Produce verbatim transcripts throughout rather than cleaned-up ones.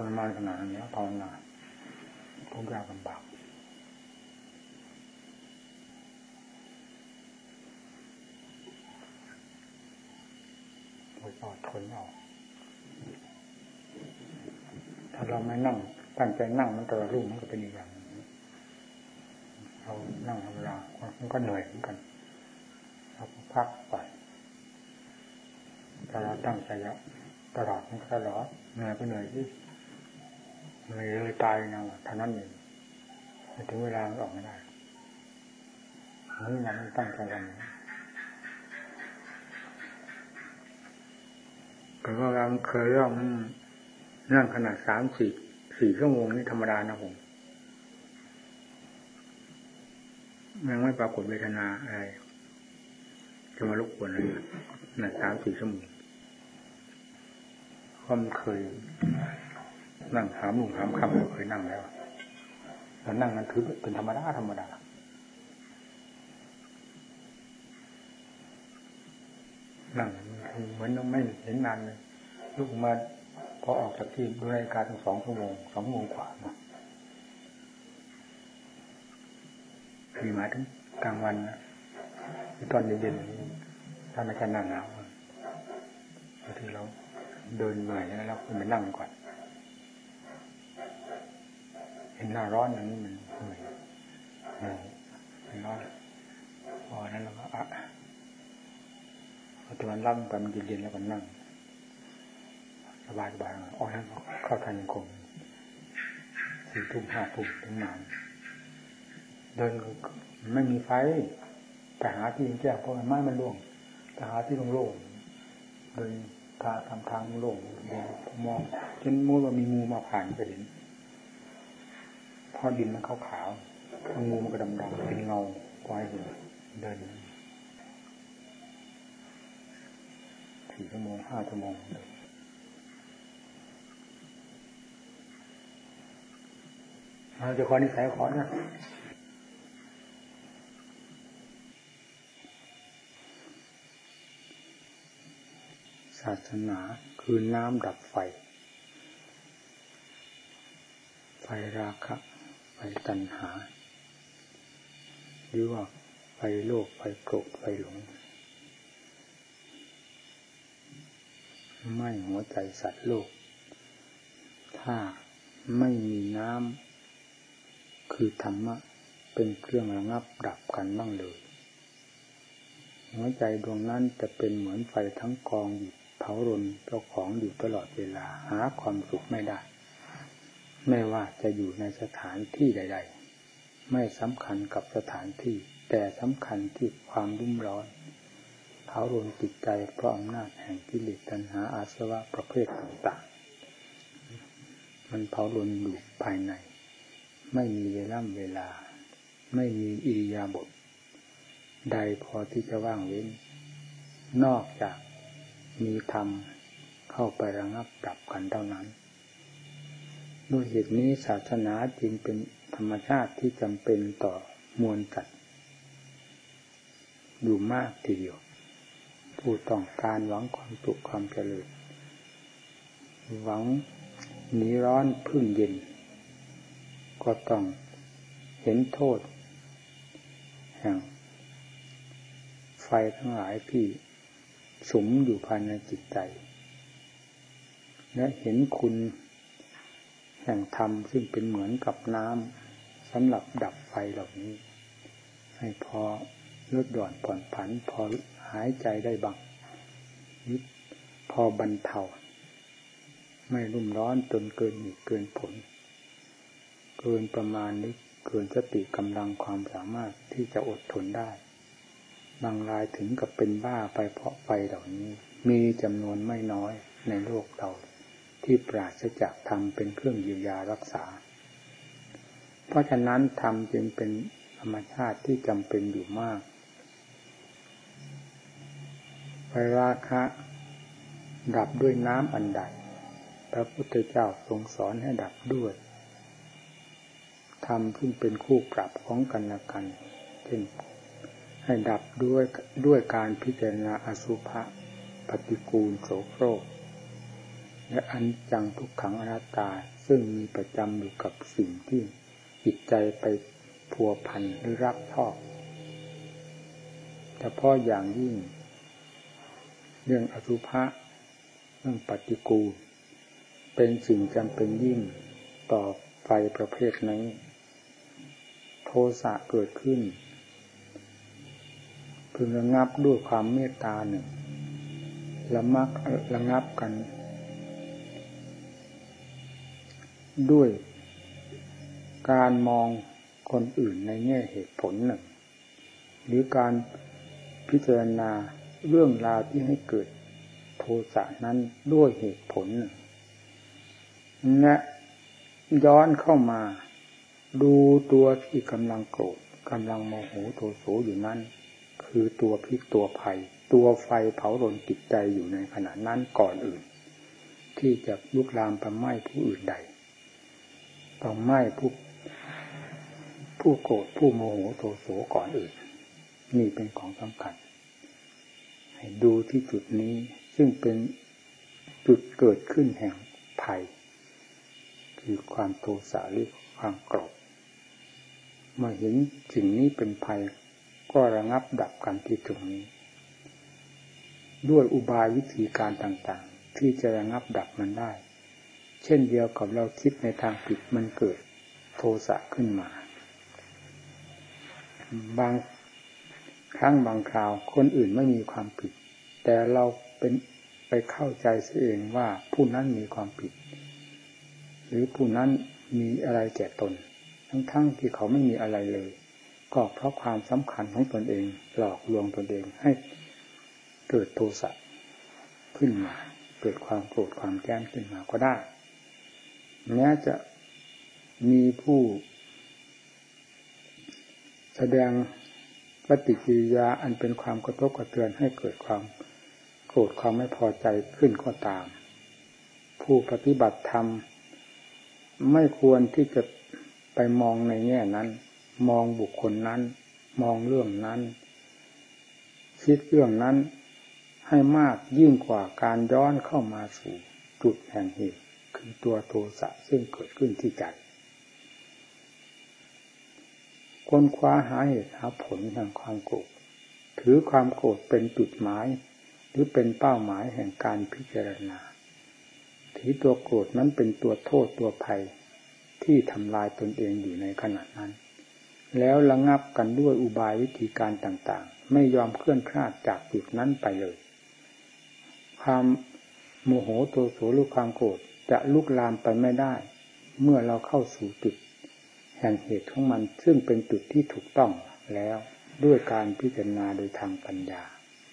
รมานขนาดนี้ภาวนาทุกอย่างลำบากโดยอดทนเอาถ้าเราไม่นั่งตั้งใจนั่งมันตลอดรุ่งมันก็เป็นอีกอย่างเรานั่งธรรมดามันก็เหนื่อยเหมือนกันเราพักไปถ้าเราตั้งใจตลอดมันก็ตลอดเหนื่อยก็เหนื่อยที่เหนื่อยเลยตายนะเท่านั้นเองถึงเวลามันออกไม่ได้นี่มันตั้งใจกันแต่ว่าเราเคยเรื่องนั่งขนาดสามสี่สี่ชั่วโมงนี่ธรรมดานะผมยังไม่ปรากฏเวทนาอะไรจะมารบกวนอะไรขนาดสามสี่ชั่วโมงความเคยนั่งหามหนุ่มหามคำเราเคยนั่งแล้วแล้วนั่งนั้นถือเป็นธรรมดาธรรมดานั่งเหมือนไม่เห็นนานเลยลุกมาพอออกจากที่ดูรายการถึงสองชั่วโมงสองโมงกว่านะมีมาถึงกลางวันนะตอนเย็นๆถ้าไม่ใช่หน้าหนาวบางทีเราเดินเหนื่อยแล้วเราควรไปนั่งก่อนเห็นหน้าร้อนอย่างนี้มันเหนื่อยเหนื่อยร้อนพอนั้นเราก็อ่ะพอตอนล่ำไปมันเย็นๆแล้วก็นั่งสบายสบายอ๋อนั้นเข้าทางยังคงสี่ทุ่มห้าทุ่มถึงนานเดินไม่มีไฟแต่หาที่แจ้งเพราะไม้มันร่วงแต่หาที่โล่งๆเดินทางทำทางโล่งมองจนมัวว่ามีงูมาผ่านก็เห็นเพราะดินมันขาวๆงูมันก็ดำๆเป็นเงาคอยเห็นเดินสี่ชั่วโมงห้าชั่วโมงเราจะขอนิสัยขอนะศาสนาคือน้ำดับไฟไฟราคะไฟตัณหาหรือว่าไฟโลภไฟโกรธไฟหลงไหม้หัวใจสัตว์โลกถ้าไม่มีน้ำคือธรรมะเป็นเครื่องระงับดับกันบ้างเลยหัวใจดวงนั้นจะเป็นเหมือนไฟทั้งกองอยู่เผารนเจ้าของอยู่ตลอดเวลาหาความสุขไม่ได้ไม่ว่าจะอยู่ในสถานที่ใดๆไม่สำคัญกับสถานที่แต่สำคัญที่ความรุ่มร้อนเผารนจิตใจเพราะอำนาจแห่งกิเลสตัณหาอาสวะประเภทต่างๆมันเผารนอยู่ภายในไม่มีเวลาเวลาไม่มีอิริยาบถใดพอที่จะว่างเว้นนอกจากมีธรรมเข้าไประงับดับกันเท่านั้นด้วยเหตุนี้ศาสนาจึงเป็นธรรมชาติที่จำเป็นต่อมวลสัตว์อยู่มากทีเดียวผู้ต้องการหวังความสุขความเจริญหวังหนีร้อนพึ่งเย็นก็ต้องเห็นโทษแห่งไฟทั้งหลายที่สุมอยู่ภายในจิตใจและเห็นคุณแห่งธรรมซึ่งเป็นเหมือนกับน้ำสำหรับดับไฟเหล่านี้ให้พอลดหย่อนผ่อนผันพอหายใจได้บ้างนิดพอบรรเทาไม่รุ่มร้อนจนเกินเหตุเกินผลเกินประมาณนี้เกินสติกำลังความสามารถที่จะอดทนได้บางรายถึงกับเป็นบ้าไปเพราะไฟเหล่านี้มีจำนวนไม่น้อยในโลกเราที่ปราศจากธรรมเป็นเครื่องเยียวยารักษาเพราะฉะนั้นธรรมจึงเป็นธรรมชาติที่จำเป็นอยู่มากไฟราคะดับด้วยน้ำอันใดพระพุทธเจ้าทรงสอนให้ดับด้วยธรรมซึ่งเป็นคู่ปรับของกันและกันเช่นให้ดับด้วยด้วยการพิจารณาอสุภะปฏิกูลโสโครกและอนิจจังทุกขังอนัตตาซึ่งมีประจำอยู่กับสิ่งที่จิตใจไปพัวพันหรือรักชอบเฉพาะอย่างยิ่งเรื่องอสุภะเรื่องปฏิกูลเป็นสิ่งจำเป็นยิ่งต่อไฟประเภทนี้โทสะเกิดขึ้นพึงระงับด้วยความเมตตาหนึ่งละมักระงับกันด้วยการมองคนอื่นในแง่เหตุผลหนึ่งหรือการพิจารณาเรื่องราวที่ให้เกิดโทสะนั้นด้วยเหตุผลหนึ่งและย้อนเข้ามาดูตัวที่กำลังโกรธกำลังโมโหโทโสอยู่นั้นคือตัวพิษตัวภัยตัวไฟเผารนจิตใจอยู่ในขณะนั้นก่อนอื่นที่จะลุกลามไปไหม้ผู้อื่นใดต้องไหม้ผู้ผู้โกรธผู้โมโหโทโสก่อนอื่นนี่เป็นของสำคัญให้ดูที่จุดนี้ซึ่งเป็นจุดเกิดขึ้นแห่งภัยคือความโทสะหรือความโกรธเมื่อเห็นสิ่งนี้เป็นภัยก็ระงับดับกันที่ตรงนี้ด้วยอุบายวิธีการต่างๆที่จะระงับดับมันได้เช่นเดียวกับเราคิดในทางผิดมันเกิดโทสะขึ้นมาบางครั้งบางคราวคนอื่นไม่มีความผิดแต่เราเป็นไปเข้าใจเสียเองว่าผู้นั้นมีความผิดหรือผู้นั้นมีอะไรแก่ตนทั้งๆที่เขาไม่มีอะไรเลยก็เพราะความสำคัญของตนเองหลอกลวงตนเองให้เกิดโทสะขึ้นมาเกิดความโกรธความแค้นขึ้นมาก็ได้แม้จะมีผู้แสดงปฏิกิริยาอันเป็นความกระทบกระเทือนให้เกิดความโกรธความไม่พอใจขึ้นก็ตามผู้ปฏิบัติธรรมไม่ควรที่จะไปมองในแง่นั้นมองบุคคลนั้นมองเรื่องนั้นคิดเรื่องนั้นให้มากยิ่งกว่าการย้อนเข้ามาสู่จุดแห่งเหตุคือตัวโทสะซึ่งเกิดขึ้นที่ใจค้นคว้าหาเหตุหาผลแห่งความโกรธถือความโกรธเป็นจุดหมายหรือเป็นเป้าหมายแห่งการพิจารณาถือตัวโกรธนั้นเป็นตัวโทษตัวภัยที่ทำลายตนเองอยู่ในขณะนั้นแล้วระงับกันด้วยอุบายวิธีการต่างๆไม่ยอมเคลื่อนคลาดจากจุดนั้นไปเลยความโมโหโทโสหรือความโกรธจะลุกลามไปไม่ได้เมื่อเราเข้าสู่จุดแห่งเหตุของมันซึ่งเป็นจุดที่ถูกต้องแล้วด้วยการพิจารณาโดยทางปัญญา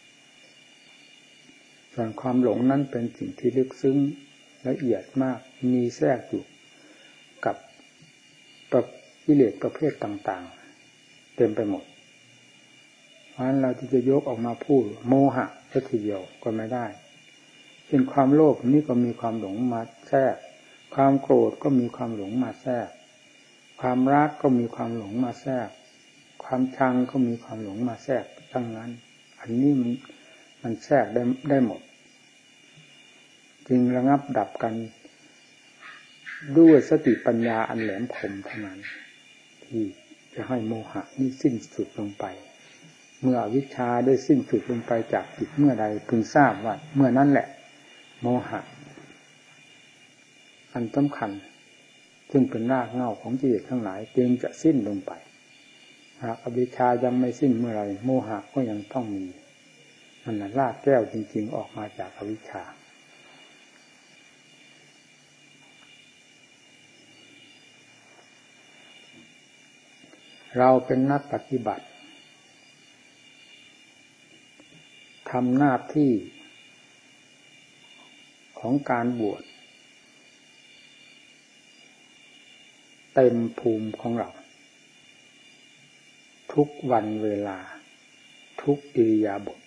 ส่วนความหลงนั้นเป็นสิ่งที่ลึกซึ้งละเอียดมากมีแทรกอยู่กับกิเลสประเภทต่างๆเต็มไปหมดเพราะฉะนั้นเราที่จะยกออกมาพูดโมหะแค่ทีเดียวก็ไม่ได้เช่นความโลภนี่ก็มีความหลงมาแทรกความโกรธก็มีความหลงมาแทรกความรักก็มีความหลงมาแทรกความชังก็มีความหลงมาแทรกทั้งนั้นอันนี้มันมันแทรกได้ได้หมดจึงระงับดับกันด้วยสติปัญญาอันแหลมคมเท่านั้นที่จะให้โมหะนี้สิ้นสุดลงไปเมื่ออวิชชาได้สิ้นสุดลงไปจากจิตเมื่อใดพึงทราบว่าเมื่อนั้นแหละโมหะอันสำคัญซึ่งเป็นรากเหง้าของกิเลสทั้งหลายจึงจะสิ้นลงไปหากอวิชชายังไม่สิ้นเมื่อไรโมหะก็ยังต้องมีนั่นแหละรากแก้วจริงๆออกมาจากอวิชชาเราเป็นนักปฏิบัติทำหน้าที่ของการบวชเต็มภูมิของเราทุกวันเวลาทุกอิริยาบถ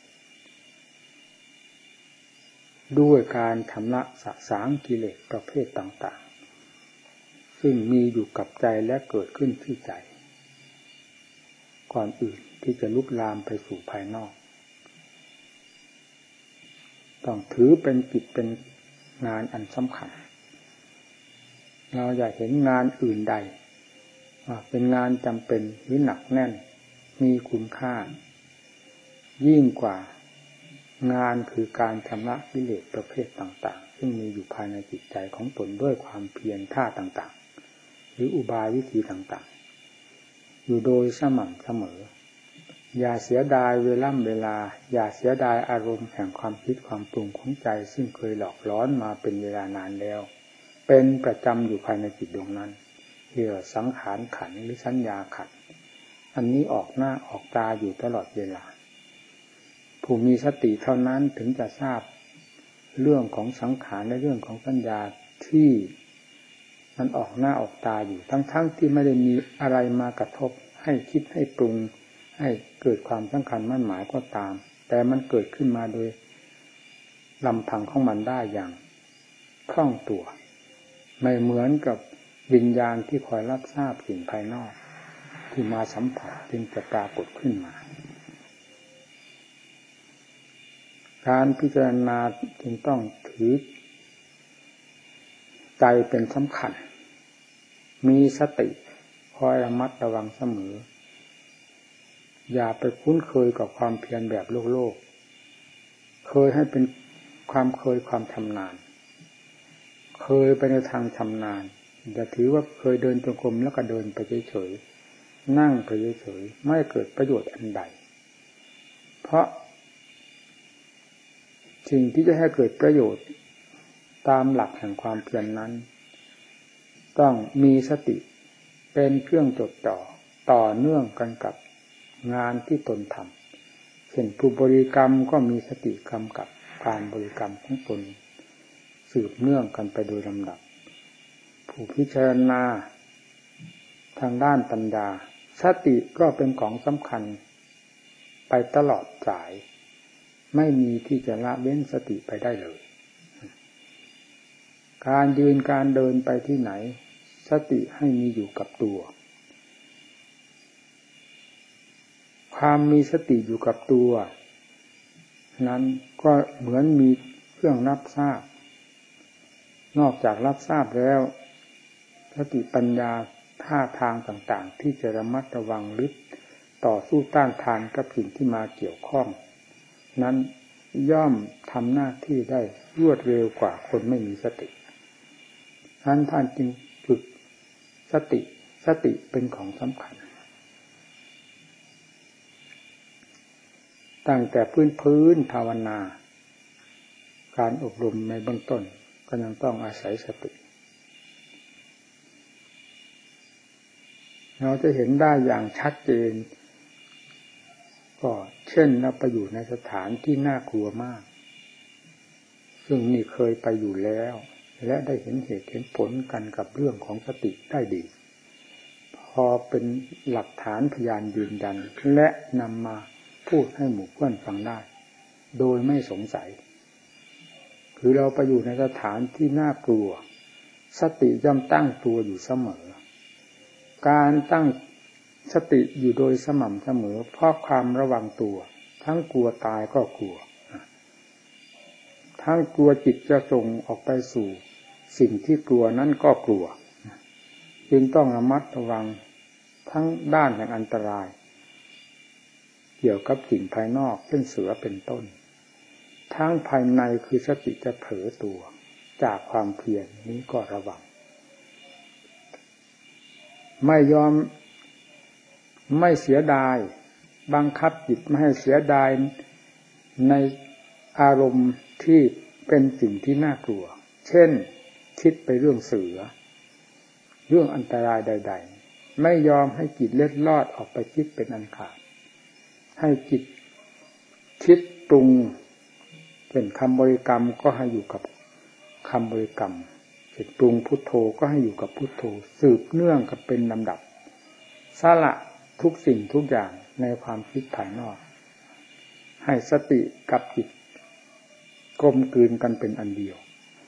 ด้วยการชำระสะสางกิเลสประเภทต่างๆซึ่งมีอยู่กับใจและเกิดขึ้นที่ใจก่อนอื่นที่จะลุกลามไปสู่ภายนอกต้องถือเป็นกิจเป็นงานอันสำคัญเราอยากเห็นงานอื่นใดเป็นงานจำเป็นหรือหนักแน่นมีคุณค่ายิ่งกว่างานคือการชำระกิเลสประเภทต่างๆซึ่งมีอยู่ภายในจิตใจของตนด้วยความเพียรท่าต่างๆหรืออุบายวิธีต่างๆอยู่โดยสม่ำเสมออย่าเสียดายเวลาเวลาอย่าเสียดายอารมณ์แห่งความคิดความปรุงของใจซึ่งเคยหลอกล้อนมาเป็นเวลานานแล้วเป็นประจำอยู่ภายในจิตดวงนั้นเรียกว่าสังขารขันธ์หรือสัญญาขันธ์อันนี้ออกหน้าออกตาอยู่ตลอดเวลาผู้มีสติเท่านั้นถึงจะทราบเรื่องของสังขารและเรื่องของสัญญาที่มันออกหน้าออกตาอยู่ทั้งๆ ท, ที่ไม่ได้มีอะไรมากระทบให้คิดให้ปรุงให้เกิดความสำคัญมั่นหมายก็ตามแต่มันเกิดขึ้นมาโดยลำพังของมันได้อย่างคล่องตัวไม่เหมือนกับวิญญาณที่คอยรับทราบสิ่งภายนอกที่มาสัมผัสจึงจะปรากฏขึ้นมาการพิจารณาจึงต้องถือใจเป็นสำคัญมีสติคอยระมัดระวังเสมออย่าไปคุ้นเคยกับความเพียรแบบโลกโลกเคยให้เป็นความเคยความชำนาญเคยไปในทางชำนาญอย่าถือว่าเคยเดินจงกรมแล้วก็เดินไปเฉยๆนั่งไปเฉยๆไม่เกิดประโยชน์อันใดเพราะสิ่งที่จะให้เกิดประโยชน์ตามหลักแห่งความเพียร น, นั้นต้องมีสติเป็นเครื่องจดจ่อต่อเนื่องกันกับงานที่ตนทำเช่นผู้บริกรรมก็มีสติกำกับการบริกรรมของตนสืบเนื่องกันไปโดยลำดับผู้พิจารณาทางด้านปัญญาสติก็เป็นของสำคัญไปตลอดสายไม่มีที่จะละเว้นสติไปได้เลยการยืนการเดินไปที่ไหนสติให้มีอยู่กับตัวความมีสติอยู่กับตัวนั้นก็เหมือนมีเครื่องรับทราบนอกจากรับทราบแล้วสติปัญญาท่าทางต่างๆที่จะระมัดระวังหรือต่อสู้ต้านทานกับสิ่งที่มาเกี่ยวข้องนั้นย่อมทำหน้าที่ได้รวดเร็วกว่าคนไม่มีสติฉะนั้นท่านจึงฝึกสติสติเป็นของสำคัญตั้งแต่พื้นพื้นภาวนาการอบรมในเบื้องต้นก็ยังต้องอาศัยสติเราจะเห็นได้อย่างชัดเจนก็เช่นเราไปอยู่ในสถานที่น่ากลัวมากซึ่งนี่เคยไปอยู่แล้วและได้เห็นเหตุเห็นผลกันกับเรื่องของสติได้ดีพอเป็นหลักฐานพยานยืนยันและนำมาพูดให้หมู่เพื่อนฟังได้โดยไม่สงสัยคือเราไปอยู่ในสถานที่น่ากลัวสติย่อมตั้งตัวอยู่เสมอการตั้งสติอยู่โดยสม่ำเสมอเพราะความระวังตัวทั้งกลัวตายก็กลัวทั้งกลัวจิตจะส่งออกไปสู่สิ่งที่กลัวนั้นก็กลัวจึงต้องระมัดระวังทั้งด้านแห่งอันตรายเกี่ยวกับสิ่งภายนอกเช่นเสือเป็นต้นทั้งภายในคือสติจะเผลอตัวจากความเพียรนี้ก็ระวังไม่ยอมไม่เสียดายบังคับจิตไม่ให้เสียดายในอารมณ์ที่เป็นสิ่งที่น่ากลัวเช่นคิดไปเรื่องเสือเรื่องอันตรายใดๆไม่ยอมให้จิตเล็ดลอดออกไปคิดเป็นอันขาดให้จิตคิดปรุงเป็นคำบริกรรมก็ให้อยู่กับคำบริกรรมจิตปรุงพุทโธก็ให้อยู่กับพุทโธสืบเนื่องกับเป็นลำดับสละทุกสิ่งทุกอย่างในความคิดภายนอกให้สติกับจิตกลมกลืนกันเป็นอันเดียว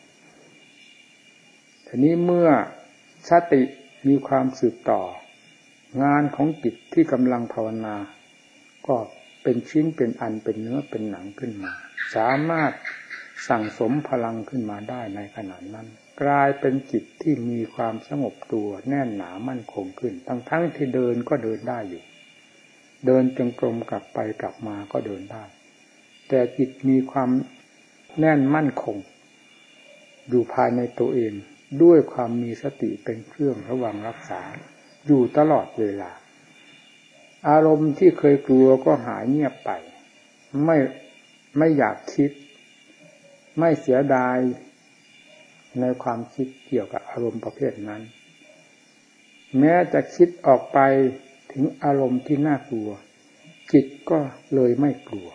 ทีนี้เมื่อสติมีความสืบต่องานของจิตที่กำลังภาวนาก็เป็นชิ้นเป็นอันเป็นเนื้อเป็นหนังขึ้นมาสามารถสั่งสมพลังขึ้นมาได้ในขณะนั้นกลายเป็นจิตที่มีความสงบตัวแน่นหนามั่นคงขึ้นทั้งทั้งที่เดินก็เดินได้อยู่เดินจงกรมกลับไปกลับมาก็เดินได้แต่จิตมีความแน่นมั่นคงอยู่ภายในตัวเองด้วยความมีสติเป็นเครื่องระวังรักษาอยู่ตลอดเวลาอารมณ์ที่เคยกลัวก็หายเงียบไปไม่ไม่อยากคิดไม่เสียดายในความคิดเกี่ยวกับอารมณ์ประเภทนั้นแม้จะคิดออกไปถึงอารมณ์ที่น่ากลัวจิตก็เลยไม่กลัว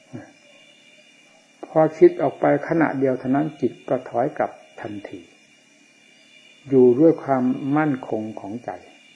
พอคิดออกไปขณะเดียวเท่านั้นจิตก็ถอยกลับทันทีอยู่ด้วยความมั่นคงของใจ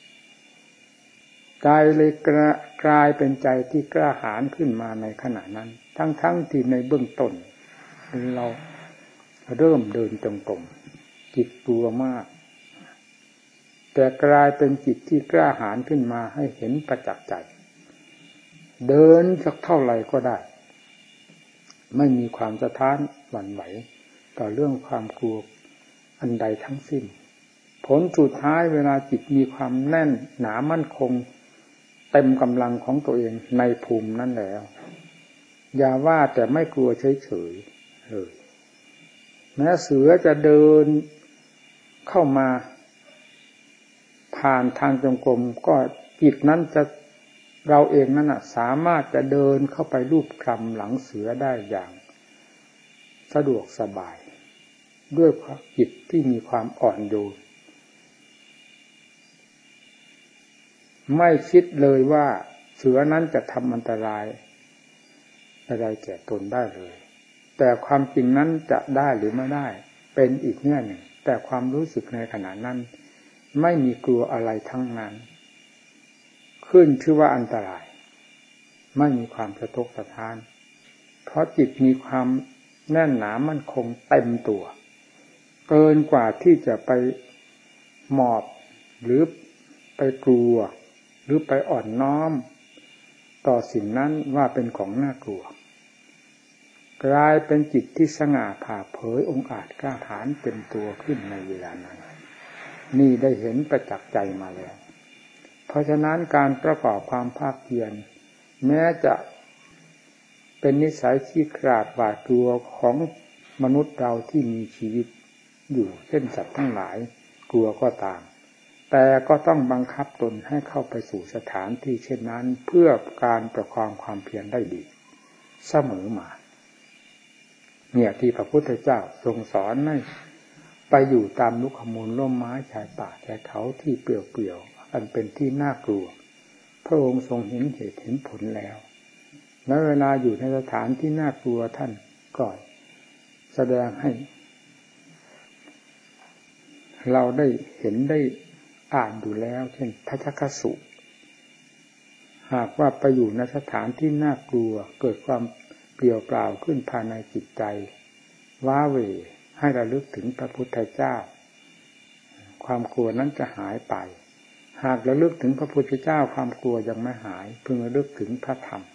ใจเลยกลายเป็นใจที่กล้าหาญขึ้นมาในขณะนั้นทั้งๆที่ในเบื้องต้นเราเริ่มเดินจงกรมจิตกลัวมากแต่กลายเป็นจิตที่กล้าหาญขึ้นมาให้เห็นประจักษ์ใจเดินสักเท่าไหร่ก็ได้ไม่มีความสะท้านหวั่นไหวต่อเรื่องความกลัวอันใดทั้งสิ้นผลสุดท้ายเวลาจิตมีความแน่นหนามั่นคงเต็มกำลังของตัวเองในภูมินั้นแล้วอย่าว่าแต่ไม่กลัวเฉยๆเลยแม้เสือจะเดินเข้ามาผ่านทางจงกรมก็จิตนั้นจะเราเองนั้นน่ะสามารถจะเดินเข้าไปลูบคลำหลังเสือได้อย่างสะดวกสบายด้วยจิตที่มีความอ่อนโยนไม่คิดเลยว่าเสือนั้นจะทำอันตรายอะไรแก่ตนได้เลยแต่ความจริงนั้นจะได้หรือไม่ได้เป็นอีกแง่หนึ่งแต่ความรู้สึกในขณะนั้นไม่มีกลัวอะไรทั้งนั้นขึ้นชื่อว่าอันตรายไม่มีความสะทกสะท้านเพราะจิตมีความแน่นหนามั่นคงเต็มตัวเกินกว่าที่จะไปหมอบหรือไปกลัวหรือไปอ่อนน้อมต่อสิ่งนั้นว่าเป็นของน่ากลัวกลายเป็นจิตที่สง่าผ่าเผยองค์อาจกล้าหาญเต็มตัวขึ้นในเวลานั้นนี่ได้เห็นประจักษ์ใจมาแล้วเพราะฉะนั้นการประกอบความภาคเพียรแม้จะเป็นนิสัยขี้ขลาดหวาดกลัวของมนุษย์เราที่มีชีวิตอยู่เช่นสัตว์ทั้งหลายกลัวก็ตามแต่ก็ต้องบังคับตนให้เข้าไปสู่สถานที่เช่นนั้นเพื่อการประคองความเพียรได้ดีเสมอมาเนี่ยที่พระพุทธเจ้าทรงสอนให้ไปอยู่ตามลุกขมูลร่มไม้ชายป่าชายเขาที่เปลี่ยวๆอันเป็นที่น่ากลัวพระองค์ทรงเห็นเหตุเห็นผลแล้วและเวลาอยู่ในสถานที่น่ากลัวท่านก็แสดงให้เราได้เห็นได้อ่านดูแล้วเช่นทัชฌคสูตรหากว่าไปอยู่ในสถานที่น่ากลัวเกิดความเปลี่ยวเปล่าขึ้นภายในจิตใจว้าเหวให้ระลึกถึงพระพุทธเจ้าความกลัวนั้นจะหายไปหากระลึกถึงพระพุทธเจ้าความกลัวยังไม่หายพึงระลึกถึงพระธรรม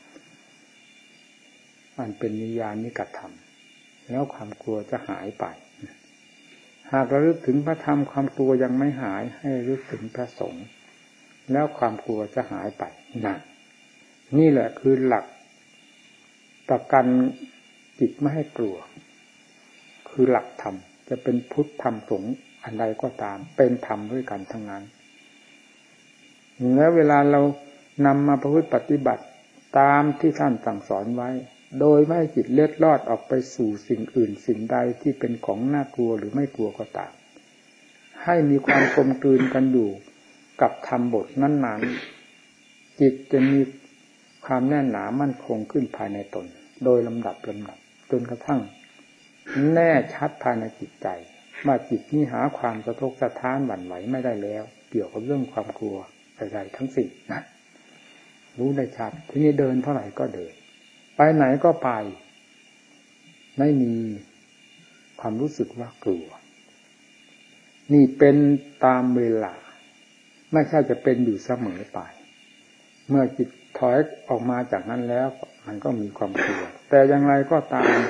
อันเป็นนิยานิกธรรมแล้วความกลัวจะหายไปหากระลึกถึงพระธรรมความกลัวยังไม่หายให้ระลึกถึงพระสงฆ์แล้วความกลัวจะหายไปนั่นนี่แหละคือหลักประกันจิตไม่ให้กลัวคือหลักธรรมจะเป็นพุทธธรรมสงฆ์อันใดก็ตามเป็นธรรมด้วยกันทั้งนั้นแล้วเวลาเรานำมาประพฤติปฏิบัติตามที่ท่านสั่งสอนไว้โดยไม่ให้จิตเล็ดลอดออกไปสู่สิ่งอื่นสิ่งใดที่เป็นของน่ากลัวหรือไม่กลัวก็ตามให้มีความกลมกลืนกันอยู่กับธรรมบทนั้นๆจิตจะมีความแน่นหนามั่นคงขึ้นภายในตนโดยลำดับลำดับจนกระทั่งแน่ชัดภายในจิตใจว่าจิตนี้หาความสะทกสะท้านหวั่นไหวไม่ได้แล้วเกี่ยวกับเรื่องความกลัวใดๆทั้งสิ้นนะรู้ได้ชัดทีนี้เดินเท่าไหร่ก็เดินไปไหนก็ไปไม่มีความรู้สึกว่ากลัวนี่เป็นตามเวลาไม่ใช่จะเป็นอยู่เสมอไปเมื่อจิตถอยออกมาจากนั้นแล้วมันก็มีความกลัวแต่อย่างไรก็ตาม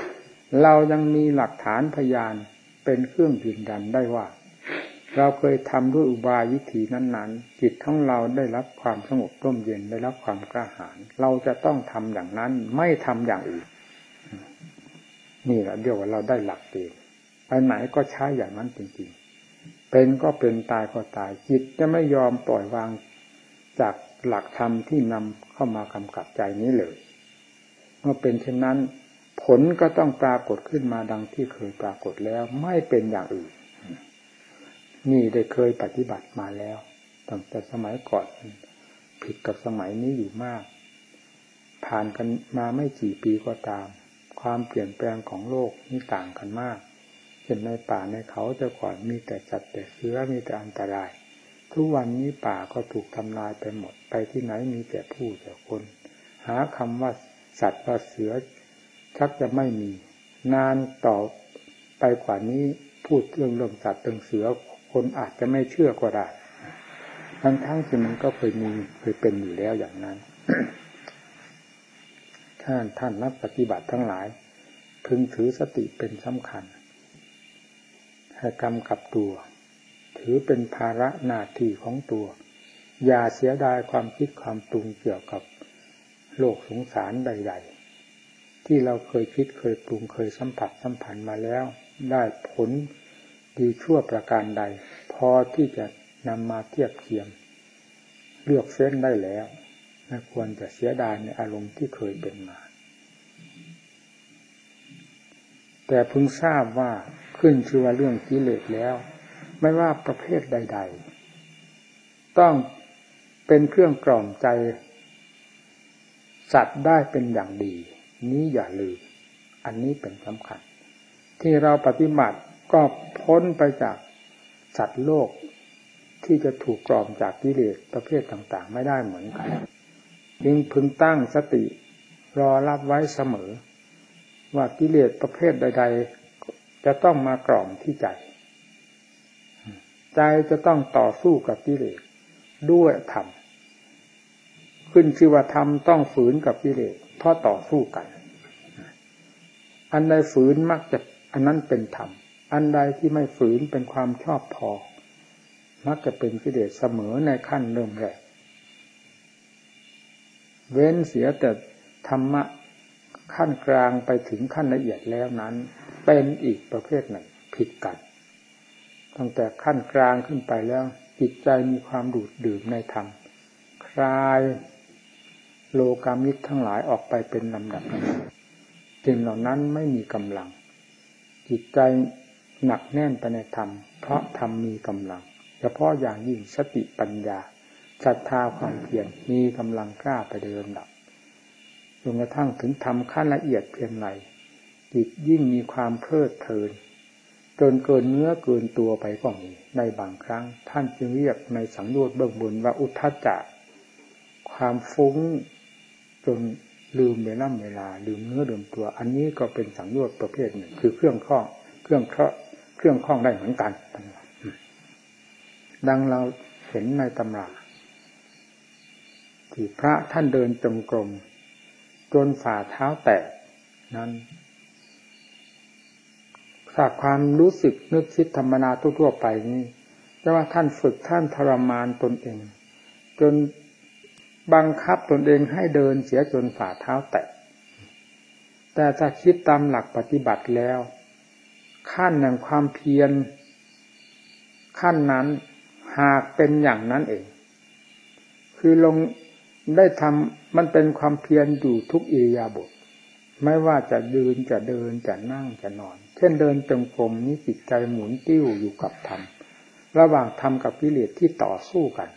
เรายังมีหลักฐานพยานเป็นเครื่องยืนยันได้ว่าเราเคยทำด้วยอุบายวิธีนั้นๆจิตของเราได้รับความสงบร่มเย็นได้รับความกล้าหาญเราจะต้องทำอย่างนั้นไม่ทำอย่างอื่นนี่แหละเดี๋ยวเราได้หลักเกณฑ์ไปไหนก็ใช้อย่างนั้นจริงๆเป็นก็เป็นตายก็ตายจิตจะไม่ยอมปล่อยวางจากหลักธรรมที่นำเข้ามากำกับใจนี้เลยเมื่อเป็นเช่นนั้นผลก็ต้องปรากฏขึ้นมาดังที่เคยปรากฏแล้วไม่เป็นอย่างอื่นนี่ได้เคยปฏิบัติมาแล้วตั้งแต่สมัยก่อนผิดกับสมัยนี้อยู่มากผ่านกันมาไม่กี่ปีก็ตามความเปลี่ยนแปลงของโลกนี่ต่างกันมากเช่นในป่าในเขาแต่ก่อนมีแต่สัตว์แต่เสือมีแต่อันตรายทุกวันนี้ป่าก็ถูกทำลายไปหมดไปที่ไหนมีแต่ผู้แต่คนหาคำว่าสัตว์ว่าเสือชักจะไม่มีนานต่อไปกว่านี้พูดเรื่องเรื่องสัตว์เรื่องเสือคนอาจจะไม่เชื่อก็ได้ทั้งทั้งที่มันก็เคยมีเคยเป็นอยู่แล้วอย่างนั้น ท่านท่านนักปฏิบัติทั้งหลายพึงถือสติเป็นสำคัญให้กำกับตัวถือเป็นภาระหน้าที่ของตัวอย่าเสียดายความคิดความปรุงเกี่ยวกับโลกสงสารใดๆที่เราเคยคิดเคยปรุงเคยสัมผัสสัมพันธ์มาแล้วได้ผลดีชั่วประการใดพอที่จะนำมาเทียบเคียงเลือกเฟ้นได้แล้วไม่ควรจะเสียดายในอารมณ์ที่เคยเป็นมาแต่พึงทราบว่าขึ้นชื่อว่าเรื่องกิเลสแล้วไม่ว่าประเภทใดๆต้องเป็นเครื่องกล่อมใจสัตว์ได้เป็นอย่างดีนี้อย่าลืมอันนี้เป็นสำคัญที่เราปฏิบัติก็พ้นไปจากสัตว์โลกที่จะถูกกล่อมจากกิเลสประเภทต่างๆไม่ได้เหมือนกันจึงพึงตั้งสติรอรับไว้เสมอว่ากิเลสประเภทใดๆจะต้องมากล่อมที่ใจใจจะต้องต่อสู้กับกิเลสด้วยธรรมขึ้นชื่อว่าธรรมต้องฝืนกับกิเลสเพราะต่อสู้กันอันใดฝืนมักจะอันนั้นเป็นธรรมอันใดที่ไม่ฝืนเป็นความชอบพอมักจะเป็นกิเลสเสมอในขั้นเริ่มแรกเว้นเสียแต่ธรรมะขั้นกลางไปถึงขั้นละเอียดแล้วนั้นเป็นอีกประเภทหนึ่งผิดกันตั้งแต่ขั้นกลางขึ้นไปแล้วจิตใจมีความดูดดื่มในธรรมคลายโลกามิตรทั้งหลายออกไปเป็นลำดับสิ่งเหล่านั้นไม่มีกำลังจิตใจหนักแน่นไปในธรรมเพราะธรรมมีกำลังเฉพาะอย่างยิ่งสติปัญญาศรัทธาความเพียรมีกำลังกล้าไปโดยลำดับจนกระทั่งถึงธรรมขั้นละเอียดเพียงไรจิตยิ่งมีความเพลิดเพลินจนเกินเนื้อเกินตัวไปก็มีในบางครั้งท่านจึงเรียกในสังโยชน์เบื้องบนว่าอุทธัจจะความฟุ้งจนลืมเวลาเวลาลืมเนื้อลืมตัวอันนี้ก็เป็นสังโยชน์ประเภทหนึ่งคือเครื่องข้องเครื่องเคราะห์เครื่องข้องได้เหมือนกันดังเราเห็นในตำราที่พระท่านเดินจงกรมจนฝ่าเท้าแตกนั้นจากความรู้สึกนึกคิดธรรมนาทั่วๆไปนี้แต่ว่าท่านฝึกท่านทรมานตนเองจนบังคับตนเองให้เดินเสียจนฝ่าเท้าแตกแต่ถ้าคิดตามหลักปฏิบัติแล้วขั้นแห่งความเพียรขั้นนั้นหากเป็นอย่างนั้นเองคือลงได้ทำมันเป็นความเพียรอยู่ทุกอิริยาบถไม่ว่าจะยืนจะเดินจะนั่งจะนอนเช่นเดินจงกรมนี้จิตใจหมุนติ้วอยู่กับธรรมระหว่างธรรมกับกิเลสที่ต่อสู้กัน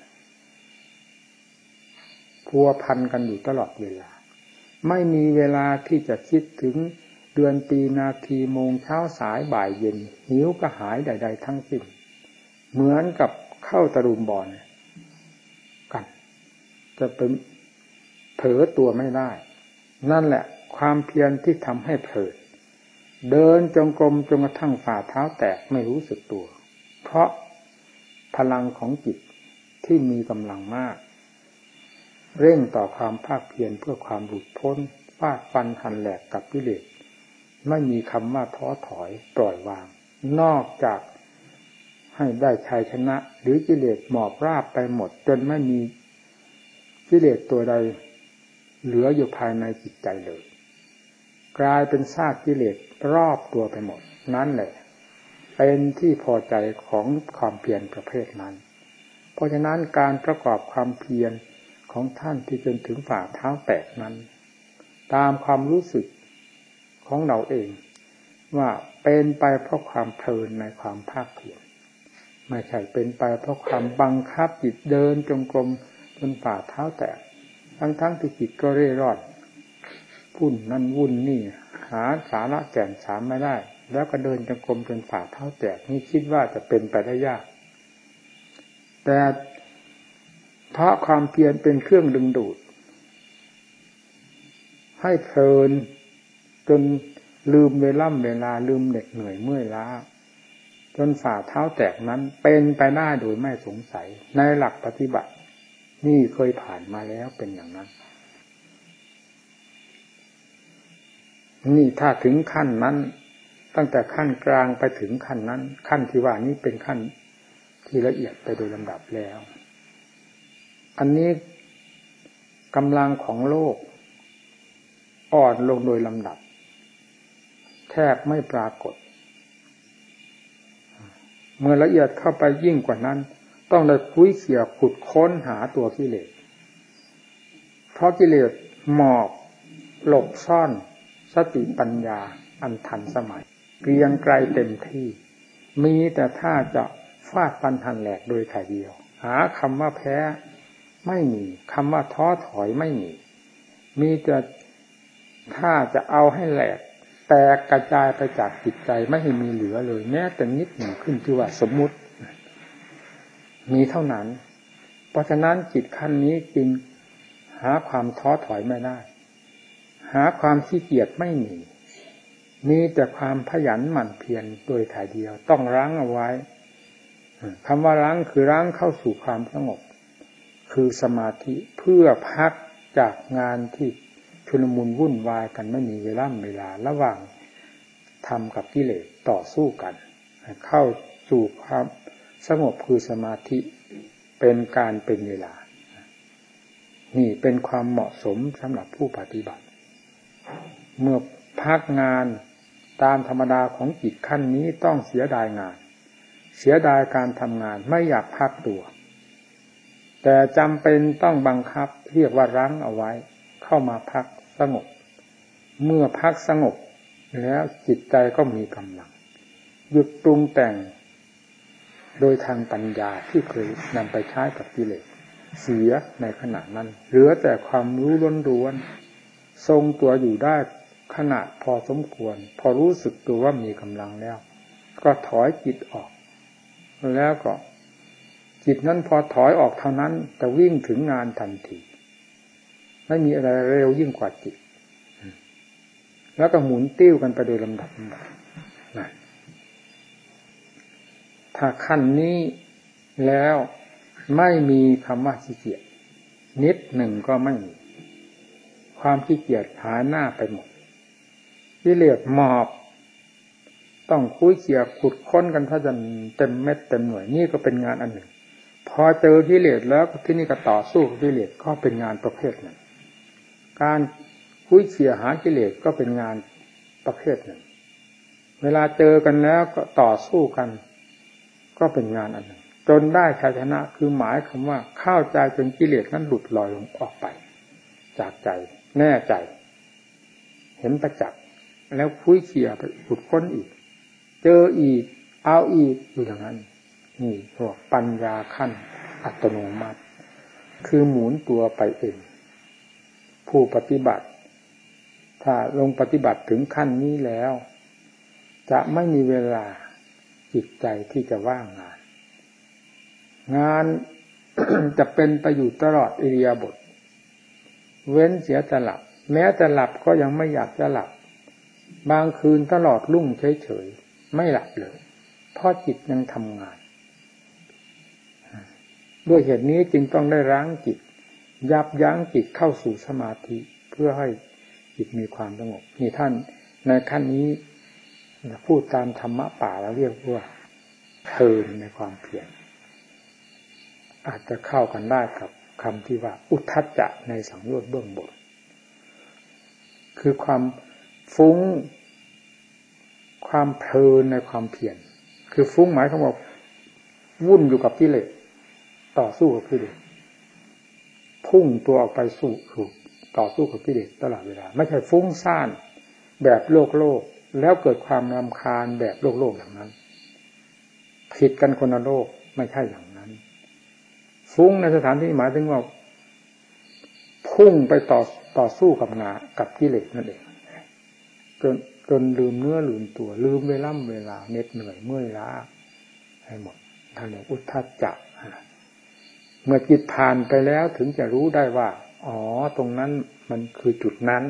พัวพันกันอยู่ตลอดเวลาไม่มีเวลาที่จะคิดถึงเดือนปีนาทีโมงเช้าสายบ่ายเย็นหิวกระหายใดๆทั้งสิ้นเหมือนกับเข้าตะลุมบอลกันจะเป็นเผลอตัวไม่ได้นั่นแหละความเพียรที่ทำให้เผลอเดินจงกรมจนกระทั่งฝ่าเท้าแตกไม่รู้สึกตัวเพราะพลังของจิตที่มีกำลังมากเร่งต่อความภาคเพียรเพื่อความหลุดพ้นฟาดฟันหันแหลกกับกิเลสไม่มีคำว่าท้อถอยปล่อยวางนอกจากให้ได้ชัยชนะหรือกิเลสหมอบราบไปหมดจนไม่มีกิเลสตัวใดเหลืออยู่ภายในจิตใจเลยกลายเป็นซากกิเลสรอบตัวไปหมดนั่นแหละเป็นที่พอใจของความเพียรประเภทนั้นเพราะฉะนั้นการประกอบความเพียรของท่านที่จนถึงฝ่าเท้าแตกนั้นตามความรู้สึกของเราเองว่าเป็นไปเพราะความเพลินในความภาคเพียรไม่ใช่เป็นไปเพราะความบังคับจิตเดินจงกรมจนฝ่าเท้าแตกทั้งๆที่จิตก็เร่ร่อนพุ่นนั่นวุ่นนี่หาสาระแก่นสารไม่ได้แล้วก็เดินจงกรมจนฝ่าเท้าแตกนี่คิดว่าจะเป็นไปได้ยากแต่เพราะความเพียรเป็นเครื่องดึงดูดให้เพลินจนลืมเวล่ำเวลาลืมเหน็ดเหนื่อยเมื่อยล้าจนฝ่าเท้าแตกนั้นเป็นไปได้โดยไม่สงสัยในหลักปฏิบัตินี่เคยผ่านมาแล้วเป็นอย่างนั้นนี่ถ้าถึงขั้นนั้นตั้งแต่ขั้นกลางไปถึงขั้นนั้นขั้นที่ว่านี้เป็นขั้นที่ละเอียดไปโดยลำดับแล้วอันนี้กำลังของโลกอ่อนลงโดยลำดับแทบไม่ปรากฏเมื่อละเอียดเข้าไปยิ่งกว่านั้นต้องได้คุ้ยเขี่ยขุดค้นหาตัวกิเลสเพราะกิเลสหมอบหลบซ่อนสติปัญญาอันทันสมัยเกรียงไกรเต็มที่มีแต่ถ้าจะฟาดฟันหันแหลกโดยถ่ายเดียวหาคำว่าแพ้ไม่มีคำว่าท้อถอยไม่มีมีแต่ถ้าจะเอาให้แหลกแตกกระจายไปจากจิตใจไม่ให้มีเหลือเลยแม้แต่นิดหนึ่งขึ้นที่ว่าสมมุติมีเท่านั้นเพราะฉะนั้นจิตขั้นนี้จึงหาความท้อถอยไม่ได้หาความขี้เกียจไม่มีมีแต่ความขยันหมั่นเพียรโดยถ่ายเดียวต้องรั้งเอาไว้คำว่ารั้งคือรั้งเข้าสู่ความสงบคือสมาธิเพื่อพักจากงานที่ชุลมุนวุ่นวายกันไม่มีเวลาเวลาระหว่างทำกับกิเลสต่อสู้กันเข้าสู่ความสงบคือสมาธิเป็นการเป็นเวลานี่เป็นความเหมาะสมสำหรับผู้ปฏิบัติเมื่อพักงานตามธรรมดาของจิตขั้นนี้ต้องเสียดายงานเสียดายการทำงานไม่อยากพักตัวแต่จำเป็นต้องบังคับเรียกว่ารั้งเอาไว้เข้ามาพักสงบเมื่อพักสงบแล้วจิตใจก็มีกำลังหยุดปรุงแต่งโดยทางปัญญาที่เคยนำไปใช้กับกิเลสเสียในขณะนั้นเหลือแต่ความรู้ล้วนๆทรงตัวอยู่ได้ขนาดพอสมควรพอรู้สึกตัวว่ามีกำลังแล้วก็ถอยจิตออกแล้วก็จิตนั้นพอถอยออกเท่านั้นจะวิ่งถึงงานทันทีไม่มีอะไรเร็วยิ่งกว่าจิตแล้วก็หมุนติ้วกันไปโดยลำดับนะถ้าขั้นนี้แล้วไม่มีคำว่าขี้เกียจนิดหนึ่งก็ไม่มีความขี้เกียจหายหน้าไปหมดกิเลสหมอบต้องคุ้ยเขี่ยขุดค้นกันถ้าจะเต็มเม็ดเต็มหน่วยนี่ก็เป็นงานอันหนึ่งพอเจอกิเลสแล้วที่นี่ก็ต่อสู้กับกิเลสก็เป็นงานประเภทหนึ่งการคุ้ยเขี่ยหากิเลสก็เป็นงานประเภทหนึ่งเวลาเจอกันแล้วก็ต่อสู้กันก็เป็นงานอันหนึ่งจนได้ชัยชนะคือหมายคำว่าเข้าใจจนกิเลสนั้นหลุดลอยลงออกไปจากใจแน่ใจเห็นประจักษ์แล้วคุ้ยเขี่ยไปขุดค้นอีกเจออีกเอาอีกอยู่อย่างนั้นนี่พวกปัญญาขั้นอัตโนมัติคือหมุนตัวไปเองผู้ปฏิบัติถ้าลงปฏิบัติถึงขั้นนี้แล้วจะไม่มีเวลาจิตใจที่จะว่างงานงาน จะเป็นไปอยู่ตลอดอิริยาบถเว้นเสียแต่หลับแม้แต่หลับก็ยังไม่อยากจะหลับบางคืนตลอดรุ่งเฉยๆไม่หลับเลยเพราะจิตยังทำงานด้วยเหตุนี้จึงต้องได้รั้งจิตยับยั้งจิตเข้าสู่สมาธิเพื่อให้จิตมีความสงบนี่ท่านในขั้นนี้พูดตามธรรมะป่าเราเรียกว่าเพลินในความเพียรอาจจะเข้ากันได้กับคำที่ว่าอุทธัจจะในสังโยชน์เบื้องบนคือความฟุ้งความเพลินในความเพียรคือฟุ้งหมายถึงว่าวุ่นอยู่กับกิเลสต่อสู้กับกิเลสพุ่งตัวออกไปสู้ถูกต่อสู้กับกิเลสตลอดเวลาไม่ใช่ฟุ้งซ่านแบบโลกโลกแล้วเกิดความรำคาญแบบโลกโลกอย่างนั้นผิดกันคนละโลกไม่ใช่อย่างนั้นฟุ้งในสถานที่หมายถึงว่าพุ่งไปต่อต่อสู้กับงากับกิเลสนั่นเองจนจนลืมเนื้อลืมตัวลืมเวลาเวลาเหน็ดเหนื่อยเมื่อยล้าให้หมดท่านเรียกอุทธัจจะเมื่อจิตผ่านไปแล้วถึงจะรู้ได้ว่าอ๋อตรงนั้นมันคือจุดนั้น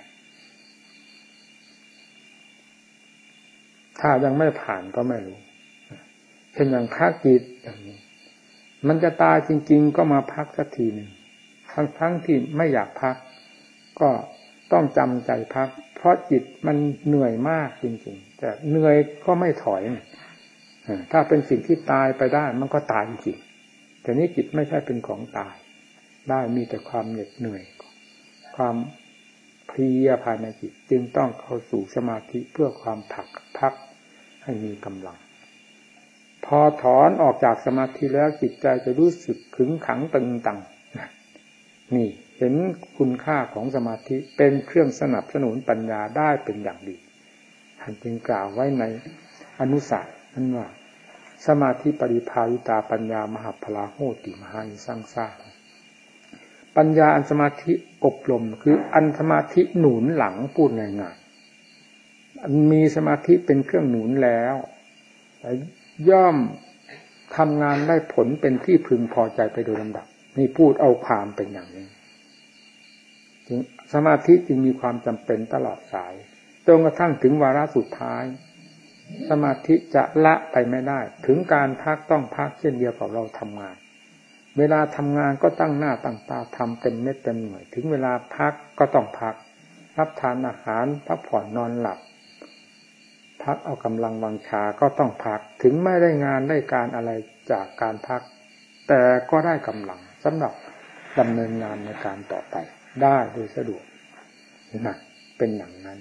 ถ้ายังไม่ผ่านก็ไม่รู้เช่นอย่างพักจิตอย่างนี้มันจะตายจริงๆก็มาพักสักทีหนึ่งทั้งๆที่ไม่อยากพักก็ต้องจำใจพักเพราะจิตมันเหนื่อยมากจริงๆแต่เหนื่อยก็ไม่ถอยถ้าเป็นสิ่งที่ตายไปได้มันก็ตายจริงแต่นี้จิตไม่ใช่เป็นของตายได้มีแต่ความเหน็ดเหนื่อยความเพลียภายในจิตจึงต้องเข้าสู่สมาธิเพื่อความผักพักให้มีกำลังพอถอนออกจากสมาธิแล้วจิตใจจะรู้สึกขึงขังตึงตังนี่เห็นคุณค่าของสมาธิเป็นเครื่องสนับสนุนปัญญาได้เป็นอย่างดีท่านจึงกล่าวไว้ในอนุสัตนั้นว่าสมาธิปริภาวิตาปัญญามหาพลาโหติมหานิสังสาปัญญาอันสมาธิอบรมคืออันสมาธิหนุนหลังพูดง่ายๆมีสมาธิเป็นเครื่องหนุนแล้วย่อมทำงานได้ผลเป็นที่พึงพอใจไปโดยลำดับนี่พูดเอาความเป็นอย่างนี้จึงสมาธิจึงมีความจำเป็นตลอดสายจนกระทั่งถึงวาระสุดท้ายสมาธิจะละไปไม่ได้ถึงการพักต้องพักเช่นเดียวกับเราทำงานเวลาทำงานก็ตั้งหน้าตั้งตาทำเต็มเม็ดเต็มหน่วยถึงเวลาพักก็ต้องพักรับทานอาหารพักผ่อนนอนหลับพักเอากำลังวังชาก็ต้องพักถึงไม่ได้งานได้การอะไรจากการพักแต่ก็ได้กำลังสำหรับดำเนินงานในการต่อไปได้โดยสะดวกนะเป็นอย่างนั้น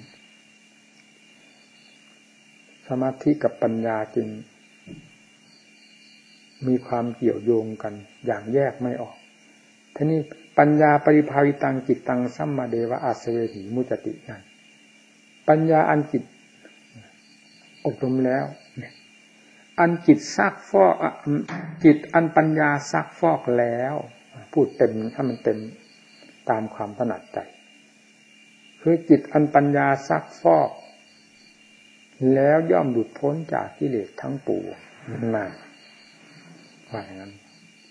สมาธิกับปัญญาจึงมีความเกี่ยวโยงกันอย่างแยกไม่ออกทีนี้ปัญญาปริภาวิตังจิตตังสัมมาเดวะอาสเวหิมุจตินั่นปัญญาอันจิตอบรมแล้วอันจิตซักฟอกจิตอันปัญญาซักฟอกแล้วพูดเต็มถ้ามันเต็มตามความถนัดใจคือจิตอันปัญญาซักฟอกแล้วย่อมหลุดพ้นจากกิเลสทั้งปวงนั่นว่าอย่างนั้น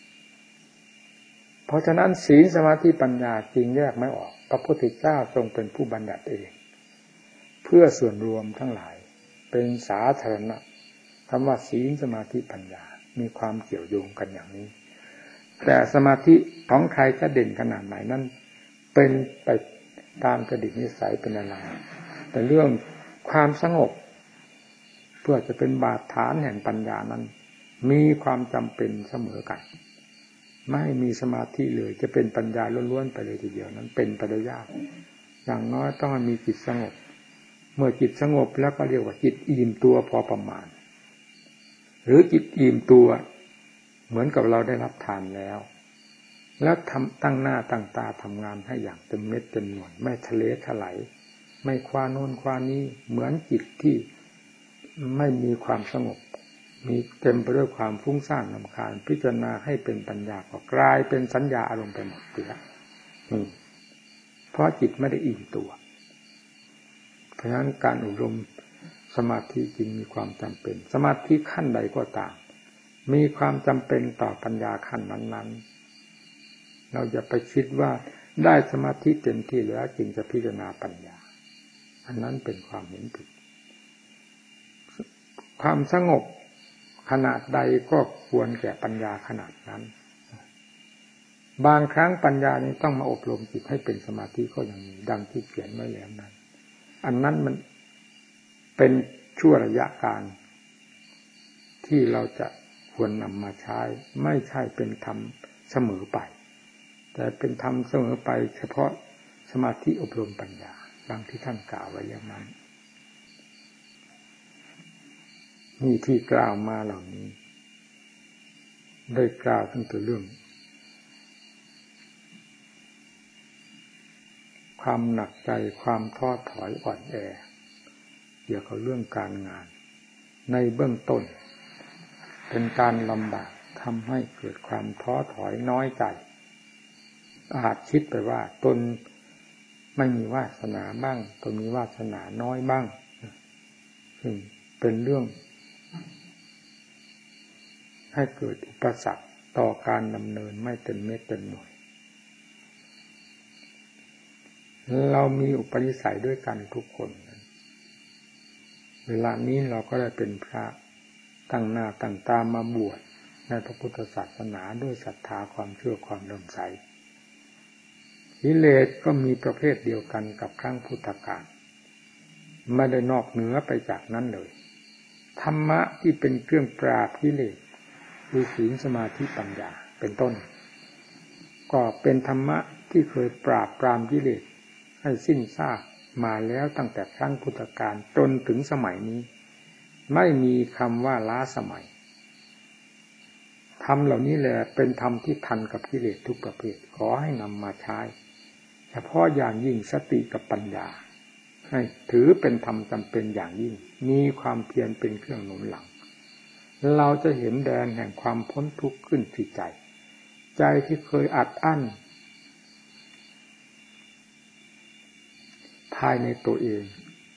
เพราะฉะนั้นศีลสมาธิปัญญาจริงแยกไม่ออกพระพุทธเจ้าทรงเป็นผู้บัญญัติเองเพื่อส่วนรวมทั้งหลายเป็นสาธารณะคำว่าศีลสมาธิปัญญามีความเกี่ยวโยงกันอย่างนี้แต่สมาธิของใครจะเด่นขนาดไหนนั้นเป็นไปตามจริตนิสัยเป็นอะไรแต่เรื่องความสงบเพื่อจะเป็นบาดฐานแห่งปัญญานั้นมีความจำเป็นเสมอกันไม่มีสมาธิเลยจะเป็นปัญญาล้วนๆไปเลยทีเดียวนั้นเป็นไปได้ยากอย่างน้อยต้องมีจิตสงบเมื่อจิตสงบแล้วก็เรียกว่าจิตอิ่มตัวพอประมาณหรือจิตอิ่มตัวเหมือนกับเราได้รับทานแล้วแล้วทำตั้งหน้าตั้งตาทำงานให้อย่างเต็มเม็ดเต็มหน่วยไม่ทะเลถลายไม่คว้าโน่นคว้านี้เหมือนจิตที่ไม่มีความสงบมีเต็มไปด้วยความฟุ้งซ่านรำคาญพิจารณาให้เป็นปัญญาก็กลายเป็นสัญญาอารมณ์ไปหมดเสียเพราะจิตไม่ได้อิ่มตัวเพราะฉะนั้นการอบรมสมาธิจึงมีความจำเป็นสมาธิขั้นใดก็ตามมีความจำเป็นต่อปัญญาขั้นนั้นๆเราอย่าไปคิดว่าได้สมาธิเต็มที่แล้วจึงจะพิจารณาปัญญาอันนั้นเป็นความเห็นผิดความสงบขนาดใดก็ควรแก่ปัญญาขนาดนั้นบางครั้งปัญญานี้ต้องมาอบรมจิตให้เป็นสมาธิก็ยังมีดังที่เขียนไว้แล้วนั้นอันนั้นมันเป็นชั่วระยะการที่เราจะควรนำมาใช้ไม่ใช่เป็นธรรมเสมอไปแต่เป็นธรรมเสมอไปเฉพาะสมาธิอบรมปัญญาดังที่ท่านกล่าวไว้อย่างนั้นนี่ที่กล่าวมาเหล่านี้ได้กล่าวตั้งแต่เรื่องความหนักใจความท้อถอยอ่อนแอเกี่ยวกับเรื่องการงานในเบื้องต้นเป็นการลำบากทำให้เกิดความท้อถอยน้อยใจอาจคิดไปว่าตนไม่มีวาสนาบ้างตนมีวาสนาน้อยบ้างซึ่งเป็นเรื่องให้เกิดอุปสรรคต่อการดำเนินไม่เต็มเม็ดเต็มหน่วยเรามีอุปนิสัยด้วยกันทุกคนเวลานี้เราก็ได้เป็นพระตั้งหน้าตั้งตามาบวชในพระพุทธศาสนาด้วยศรัทธาความเชื่อความเลื่อมใสกิเลสก็มีประเภทเดียวกันกับครั้งพุทธกาลไม่ได้นอกเหนือไปจากนั้นเลยธรรมะที่เป็นเครื่องปราบกิเลสคือศีลสมาธิปัญญาเป็นต้นก็เป็นธรรมะที่เคยปราบปรามกิเลสให้สิ้นซากมาแล้วตั้งแต่ครั้งพุทธกาลจนถึงสมัยนี้ไม่มีคำว่าล้าสมัยธรรมเหล่านี้แหละเป็นธรรมที่ทันกับกิเลสทุกประเภทขอให้นำมาใช้เฉพาะอย่างยิ่งสติกับปัญญาให้ถือเป็นธรรมจำเป็นอย่างยิ่งมีความเพียรเป็นเครื่องหนุนหลังเราจะเห็นแดนแห่งความพ้นทุกข์ขึ้นที่ใจใจที่เคยอัดอั้นภายในตัวเอง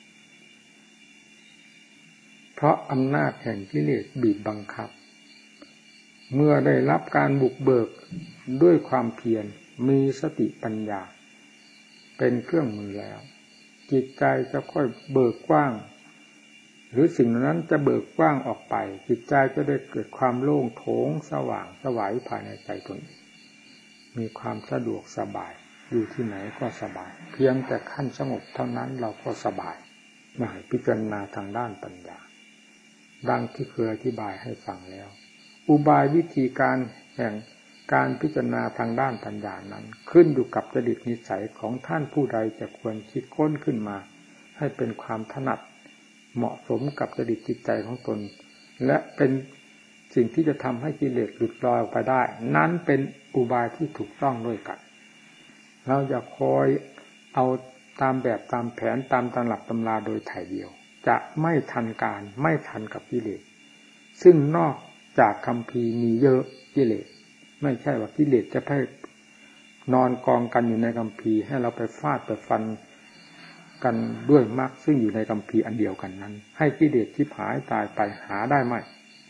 เพราะอำนาจแห่งกิเลสบีบบังคับเมื่อได้รับการบุกเบิกด้วยความเพียรมีสติปัญญาเป็นเครื่องมือแล้วจิตใจจะค่อยเบิกกว้างหรือสิ่งนั้นจะเบิกกว้างออกไปจิตใจจะได้เกิดความโล่งโถงสว่างสวัยภายในใจตนเองมีความสะดวกสบายอยู่ที่ไหนก็สบายเพียงแต่ขั้นสงบเท่านั้นเราก็สบายมาให้พิจารณาทางด้านปัญญาดังที่เคยอธิบายให้ฟังแล้วอุบายวิธีการแห่งการพิจารณาทางด้านปัญญานั้นขึ้นอยู่กับจริตนิสัยของท่านผู้ใดจะควรคิดค้นขึ้นมาให้เป็นความถนัดเหมาะสมกับจริตจิตใจของตนและเป็นสิ่งที่จะทำให้กิเลสหลุดลอยออกไปได้นั้นเป็นอุบายที่ถูกต้องด้วยกันเราอย่าคอยเอาตามแบบตามแผนตามตำรับตำราโดยถ่ายเดียวจะไม่ทันการไม่ทันกับกิเลสซึ่งนอกจากคัมภีร์มีเยอะกิเลสไม่ใช่ว่ากิเลสจะให้นอนกองกันอยู่ในคัมภีร์ให้เราไปฟาดไปฟันกันด้วยมรรคซึ่งอยู่ในคัมภีร์อันเดียวกันนั้นให้กิเลสชิบหายตายไปหาได้ไหม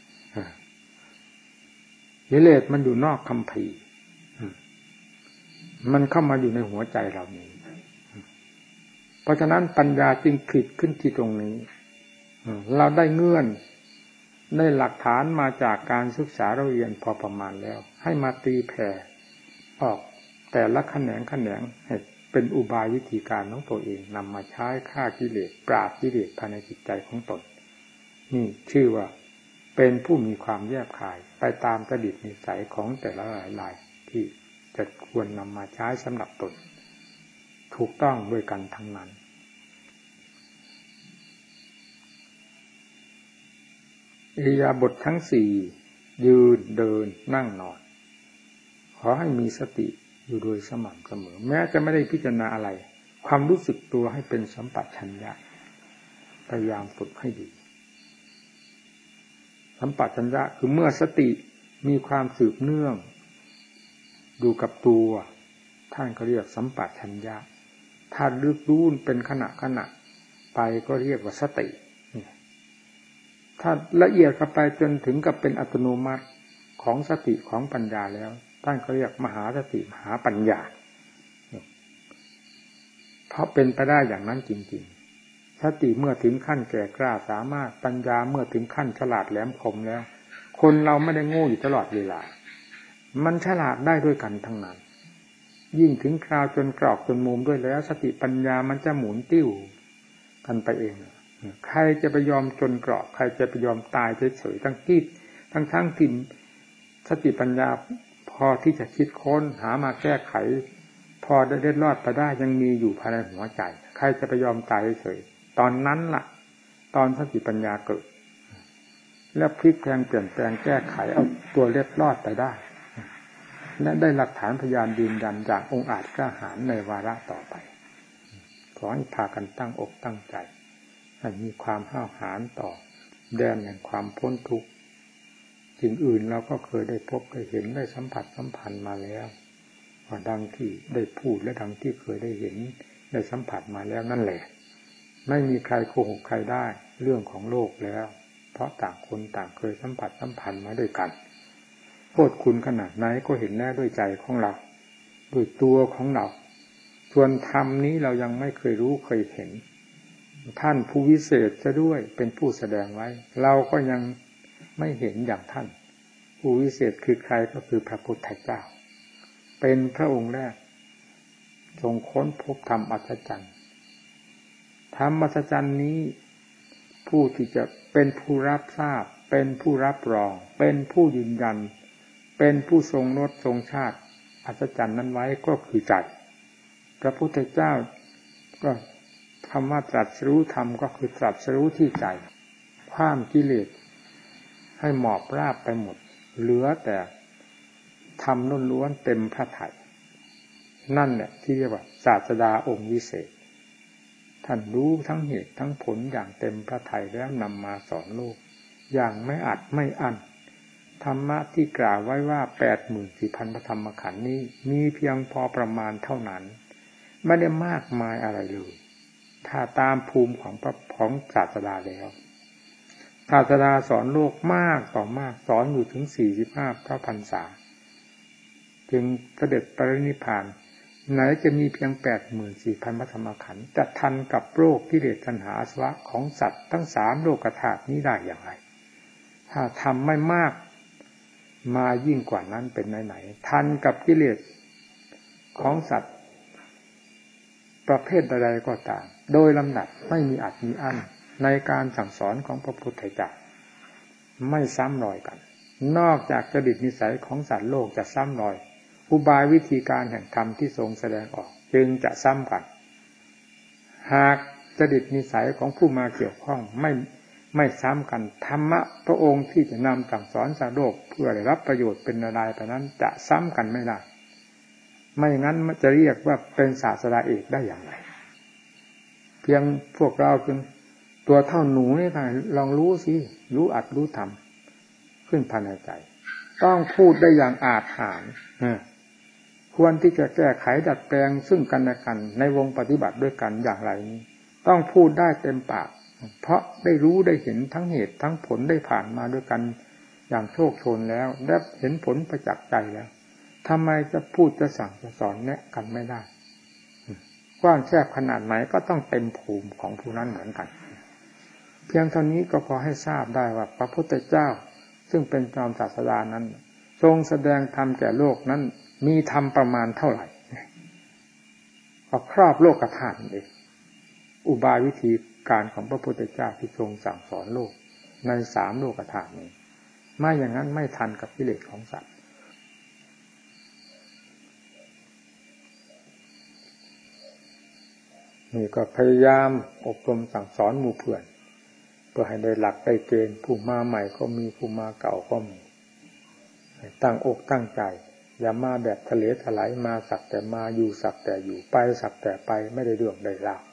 กิเลสมันอยู่นอกคัมภีร์มันเข้ามาอยู่ในหัวใจเรานี้เพราะฉะนั้นปัญญาจึงผลิตขึ้นที่ตรงนี้เราได้เงื่อนได้หลักฐานมาจากการศึกษาเราเรียนพอประมาณแล้วให้มาตีแผ่ออกแต่ละแขนงแขนงให้เป็นอุบายวิธีการของตัวเองนำมาใช้ฆ่ากิเลสปราบกิเลสภายในจิตใจของตนนี่ชื่อว่าเป็นผู้มีความแยบคายไปตามจริตนิสัยของแต่ละหลายๆที่จะควรนำมาใช้สำหรับตนถูกต้องด้วยกันทั้งนั้นอิริยาบถทั้งสี่ยืนเดินนั่งนอนขอให้มีสติอยู่โดยสม่ำเสมอแม้จะไม่ได้พิจารณาอะไรความรู้สึกตัวให้เป็นสัมปชัญญะพยายามฝึกให้ดีสัมปชัญญะคือเมื่อสติมีความสืบเนื่องดูกับตัวท่านก็เรียกสัมปชัญญะถ้าลึกรู้เป็นขณะขณะไปก็เรียกว่าสติถ้าละเอียดเข้าไปจนถึงกับเป็นอัตโนมัติของสติของปัญญาแล้วท่านก็เรียกมหาสติมหาปัญญาเพราะเป็นไปได้อย่างนั้นจริงๆสติเมื่อถึงขั้นแก่กล้าสามารถปัญญาเมื่อถึงขั้นฉลาดแหลมคมแล้วคนเราไม่ได้โง่อยู่ตลอดเวลามันฉลาดได้ด้วยกันทั้งนั้นยิ่งถึงคราวจนกรอกจนมุมด้วยแล้วสติปัญญามันจะหมุนติ้วกันไปเองใครจะไปยอมจนกรอบใครจะไปยอมตายเฉยๆทั้งที่ทั้งทั้งที่สติปัญญาพอที่จะคิดค้นหามาแก้ไขพอได้เล็ดรอดไปได้ยังมีอยู่ภายในหัวใจใครจะไปยอมตายเฉยๆตอนนั้นล่ะตอนสติปัญญาเกิดแล้วพลิกแปลงเปลี่ยนแปลงแก้ไขเอาตัวเล็ดรอดไปได้และได้หลักฐานพยานยืนยันจากองค์อาจกล้าหาญในวาระต่อไปขอให้พากันตั้งอกตั้งใจให้มีความห้าวหาญต่อแดนแห่งความพ้นทุกข์สิ่งอื่นเราก็เคยได้พบได้เห็นได้สัมผัสสัมพันธ์มาแล้วว่าดังที่ได้พูดและดังที่เคยได้เห็นได้สัมผัสมาแล้วนั่นแหละไม่มีใครโกหกใครได้เรื่องของโลกแล้วเพราะต่างคนต่างเคยสัมผัสสัมพันธ์มาด้วยกันโทษคุณขนาดไหนก็เห็นแน่ด้วยใจของเราด้วยตัวของเราส่วนธรรมนี้เรายังไม่เคยรู้เคยเห็นท่านผู้วิเศษจะด้วยเป็นผู้แสดงไว้เราก็ยังไม่เห็นอย่างท่านผู้วิเศษคือใครก็คือพระพุทธเจ้าเป็นพระองค์แรกทรงค้นพบธรรมอัศจรรย์ธรรมอัศจรรย์นี้ผู้ที่จะเป็นผู้รับทราบเป็นผู้รับรองเป็นผู้ยืนยันเป็นผู้ทรงรสทรงชาติอัศจรรย์นั้นไว้ก็คือใจพระพุทธเจ้าก็คำว่าตรัสรู้ธรรมก็คือตรัสรู้ที่ใจขว้ามกิเลสให้หมอบราบไปหมดเหลือแต่ธรรมล้วนๆเต็มพระทัยนั่นแหละที่เรียกว่าศาสดาองค์วิเศษท่านรู้ทั้งเหตุทั้งผลอย่างเต็มพระทัยแล้วนำมาสอนโลกอย่างไม่อัดไม่อั้นธรรมะที่กล่าวไว้ว่า แปดหมื่นสี่พัน พระธรรมขันธ์นี้มีเพียงพอประมาณเท่านั้นไม่ได้มากมายอะไรเลยถ้าตามภูมิของพระของศาสดาแล้วศาสดาสอนโลกมากต่อมากสอนอยู่ถึงสี่สิบห้าพระพรรษาจึงเสด็จปรินิพพานไหนจะมีเพียง แปดหมื่นสี่พัน พระธรรมขันธ์จะทันกับโรคกิเลสตัณหาอาสวะของสัตว์ทั้งสามโลกธาตุนี้ได้อย่างไรถ้าทำไม่มากมายิ่งกว่านั้นเป็นไหนๆทันกับกิเลสของสัตว์ประเภทใดๆก็ตามโดยลำดับไม่มีอัดมีอั้นในการสั่งสอนของพระพุทธเจ้าไม่ซ้ำรอยกันนอกจากจริตนิสัยของสัตว์โลกจะซ้ำรอยอุบายวิธีการแห่งธรรมที่ทรงแสดงออกจึงจะซ้ำกันหากจริตนิสัยของผู้มาเกี่ยวข้องไม่ไม่ซ้ำกันธรรมะพระองค์ที่จะนำสั่งสอนสัตว์โลกเพื่อได้รับประโยชน์เป็นอะไรไปนั้นจะซ้ำกันไม่ได้ไม่งั้นมันจะเรียกว่าเป็นศาสดาเอกได้อย่างไรเพียงพวกเราเป็นตัวเท่าหนูนี่ค่ะลองรู้สิรู้อัดรู้ทำขึ้นภายในใจต้องพูดได้อย่างอาจหาญควรที่จะแก้ไขดัดแปลงซึ่งกันและกันในวงปฏิบัติด้วยกันอย่างไรนี้ต้องพูดได้เต็มปากเพราะได้รู้ได้เห็นทั้งเหตุทั้งผลได้ผ่านมาด้วยกันอย่างโชคโชนแล้วและเห็นผลประจักษ์ใจแล้วทำไมจะพูดจะสั่งจะสอนแนะกันไม่ได้กว้างแคบขนาดไหนก็ต้องเต็มภูมิของผู้นั้นเหมือนกันเพียงเท่านี้ก็พอให้ทราบได้ว่าพระพุทธเจ้าซึ่งเป็นจอมศาสดานั้นทรงแสดงธรรมแก่โลกนั้นมีธรรมประมาณเท่าไหร่ก็ครอบโลกธาตุเองอุบายวิธีการของพระพุทธเจ้าที่ทรงสั่งสอนโลกในสามโลกธาตุนี้ไม่อย่างนั้นไม่ทันกับกิเลสของสัตว์นี่ก็พยายามอบรมสั่งสอนหมู่เพื่อนเพื่อให้ได้หลักได้เกณฑ์ผู้มาใหม่ก็มีผู้มาเก่าก็มีตั้งอกตั้งใจอย่ามาแบบทะเลถลายมาสักแต่มาอยู่สักแต่อยู่ไปสักแต่ไปไม่ได้เรื่องได้ราว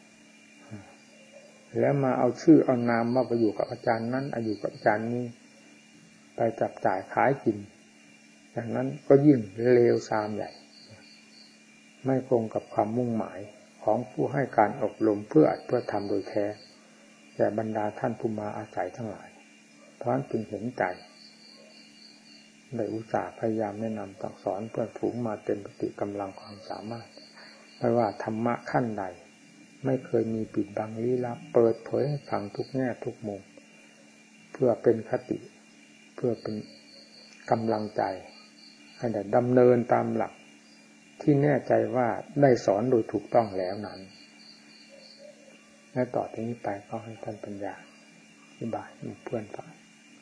แล้วมาเอาชื่อเอานามมาไปอยู่กับอาจารย์นั้นอยู่กับอาจารย์นี้ไปจับจ่ายขายกินอย่างนั้นก็ยิ่งเลวทรามใหญ่ไม่ตรงกับความมุ่งหมายของผู้ให้การอบรมเพื่ออัดเพื่อทำโดยแท้แต่บรรดาท่านผู้มาอาศัยทั้งหลายเพราะฉะนั้นจึงเห็นใจได้อุตส่าห์พยายามแนะนำสั่งสอนเพื่อนฝูงมาเต็มสติกำลังความสามารถไม่ว่าธรรมะขั้นใดไม่เคยมีปิดบังลี้ลับเปิดเผยให้ฟังทุกแง่ทุกมุมเพื่อเป็นคติเพื่อเป็นกำลังใจให้ได้ดำเนินตามหลักที่แน่ใจว่าได้สอนโดยถูกต้องแล้วนั้นและต่อจากนี้ไปก็ให้ท่านปัญญาอธิบายให้เพื่อนฟัง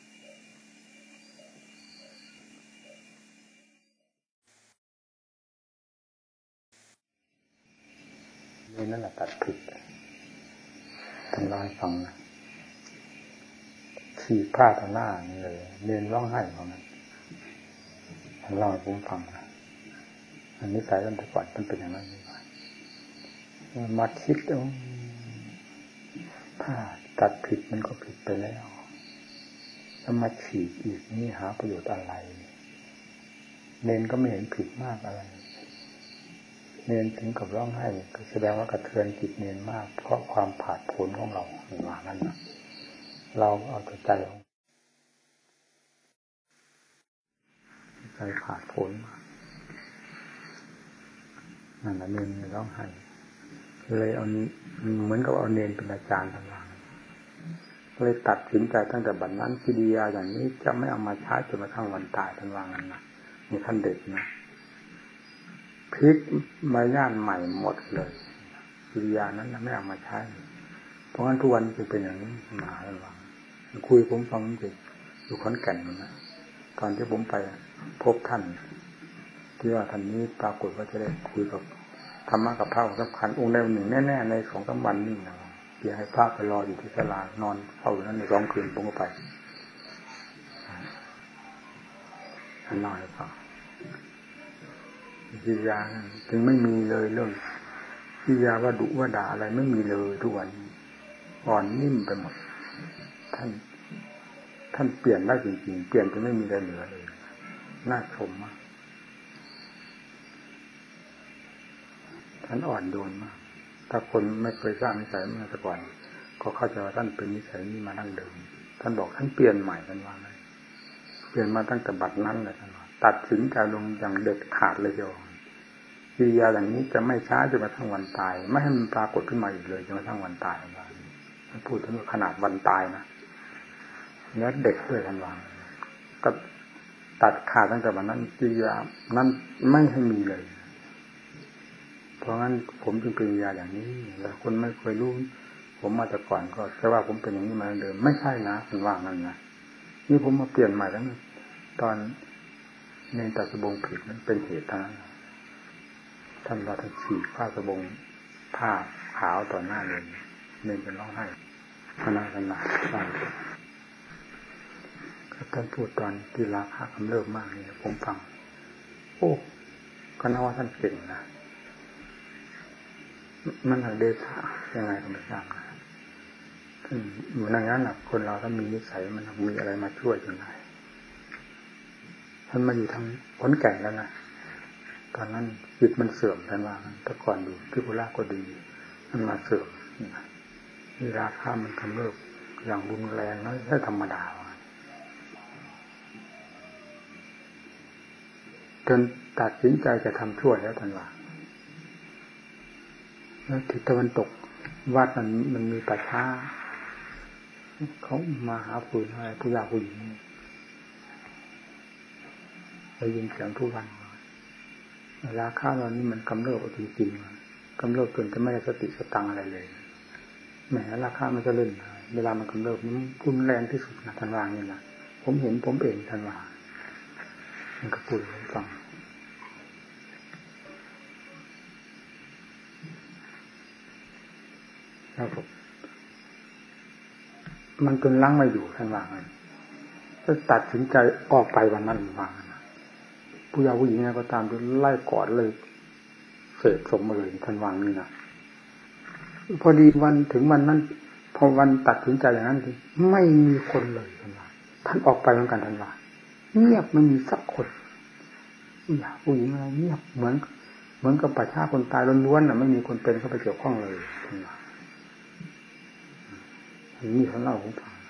นี่นั่นแหละตัดผิดทำลายฟังนะฉีกผ้าต่อหน้านี่เลยเรียนร้องไห้ของนั้นท่านเล่าให้ผมฟังนะอันนี้สายตั้งแต่ก่อนมันเป็นอย่างนั้นมาคิดว่าถ้าตัดผิดมันก็ผิดไปแล้วถ้ามาฉีกอีกนี่หาประโยชน์อะไรเนนก็ไม่เห็นผิดมากอะไรเนนถึงกับร้องไห้ก็แสดงว่ากระเทือนจิตเนนมากเพราะความผาดโผนของเราว่างั้นนะเราเอาแต่ใจใจผาดโผนมากนั่นแหละเนนร้องไห้เลยเอาเหมือนกับเอาเนนเป็นอาจารย์ทั้งหลังเลยตัดสินใจตั้งแต่บัดนั้นกิริยาอย่างนี้จะไม่เอามาใช้จนกระทั่งวันตายทั้งว่างั้นนะนี่ท่านเด็กนะพลิกใบหน้าใหม่หมดเลยกิริยานั้นไม่เอามาใช้เพราะงั้นทุกวันจะเป็นอย่างนี้มาทั้งวันคุยผมฟังจริงอยู่ขอนแก่นนะตอนที่ผมไปพบท่านที่ว่าท่านนี้ปรากฏว่าจะได้คุยกับธรรมะกับพระสำคัญองค์ใดองค์หนึ่งแน่ๆในสองสามวันนี่นะเดี๋ยวให้พระไปรออยู่ที่ศาลานอนเฝ้าอยู่นั้นในสองคืนผมก็ไปท่านนอนให้ฟังกิริยาถึงไม่มีเลยเรื่องกิริยาว่าดุว่าด่าอะไรไม่มีเลยทุกวันอ่อนนิ่มไปหมดท่านท่านเปลี่ยนได้จริงๆเปลี่ยนจนไม่มีอะไรเหลือเลยน่าชมมากท่านอ่อนโยนมากถ้าคนไม่เคยสร้างนิสัยมาแต่ก่อนก็เข้าใจว่าท่านเป็นนิสัยนี้มาตั้งเดิมท่านบอกท่านเปลี่ยนใหม่ท่านว่าไงเปลี่ยนมาตั้งแต่บัดนั้นเลยท่านว่าตัดสินใจลงอย่างเด็ดขาดเลยเดียวกิริยาอย่างนี้จะไม่ช้าจนกระทั่งวันตายไม่ให้มันปรากฏขึ้นมาอีกเลยจนกระทั่งวันตายท่านว่าท่านพูดถึงขนาดวันตายนะเนื้อเด็กด้วยท่านว่าก็ตัดขาดตั้งแต่วันนั้นกิริยานั้นไม่ให้มีเลยเพราะงั้นผมจึงเป็นยาอย่างนี้แต่คนไม่เคยรู้ผมมาแต่ก่อนก็แค่ว่าผมเป็นอย่างนี้มาเดิมไม่ใช่นะคุณว่างั้นนะนี่ผมมาเปลี่ยนใหม่แล้วตอนในตัดสบงผิดนั้นเป็นเหตุทั้งนั้นท่านว่าท่านฉีกผ้าสบงผ้าขาวต่อหน้าเลยเน้นเป็นร้องไห้ขนาดขนาดท่านพูดตอนที่ราคากำเริบมากเนี่ยผมฟังโอ้ก็น่าว่าท่านเก่งนะมันหักเดชะยังไงก็ไม่ทราบนะอยู่ในนั้นนะคนเราถ้ามีนิสัยมันมีอะไรมาช่วยจนได้ท่านมาอยู่ทางขอนแก่นแล้วนะตอนนั้นจิตมันเสื่อมท่านว่าแต่ก่อนอยู่ที่โคราชก็ดีมันมาเสื่อมนี่ราคามันกำเริบอย่างรุนแรงนะไม่ธรรมดาจนตัดสินใจจะทำชั่วแล้วท่านว่าแล้วทิศตะวันตกวัดมันมันมีป่าช้าเขามาหาผู้ชายผู้ยาผู้หญิงได้ยินเสียงทุกวันราคาเรานี่มันกำเริบจริงๆกำเริบจนจะไม่ได้สติสตังอะไรเลยแหมราคามันจะเล่นเวลามันกำเริบมันรุนแรงที่สุดนะท่านว่านี่นะผมเห็นผมเองท่านว่ามันก็พูดให้ฟังแล้วก็มันจนล้างมาอยู่ท่านว่างั้นก็ตัดสินใจออกไปวันนั้นว่างั้นผู้ยาผู้หญิงก็ตามจนไล่กอดเลยเสกสมมาเลยท่านว่างี้นะพอดีวันถึงวันนั้นพอวันตัดสินใจอย่างนั้นไม่มีคนเลยท่านว่าท่านออกไปเหมือนกันท่านว่าเงียบไม่มีสักคนผู้ยาผู้หญิงอะไรเงียบเหมือนเหมือนกับป่าช้าคนตายล้วนๆน่ะไม่มีคนเป็นเข้าไปเกี่ยวข้องเลยท่านว่านี่เขาเล่าผมฟัง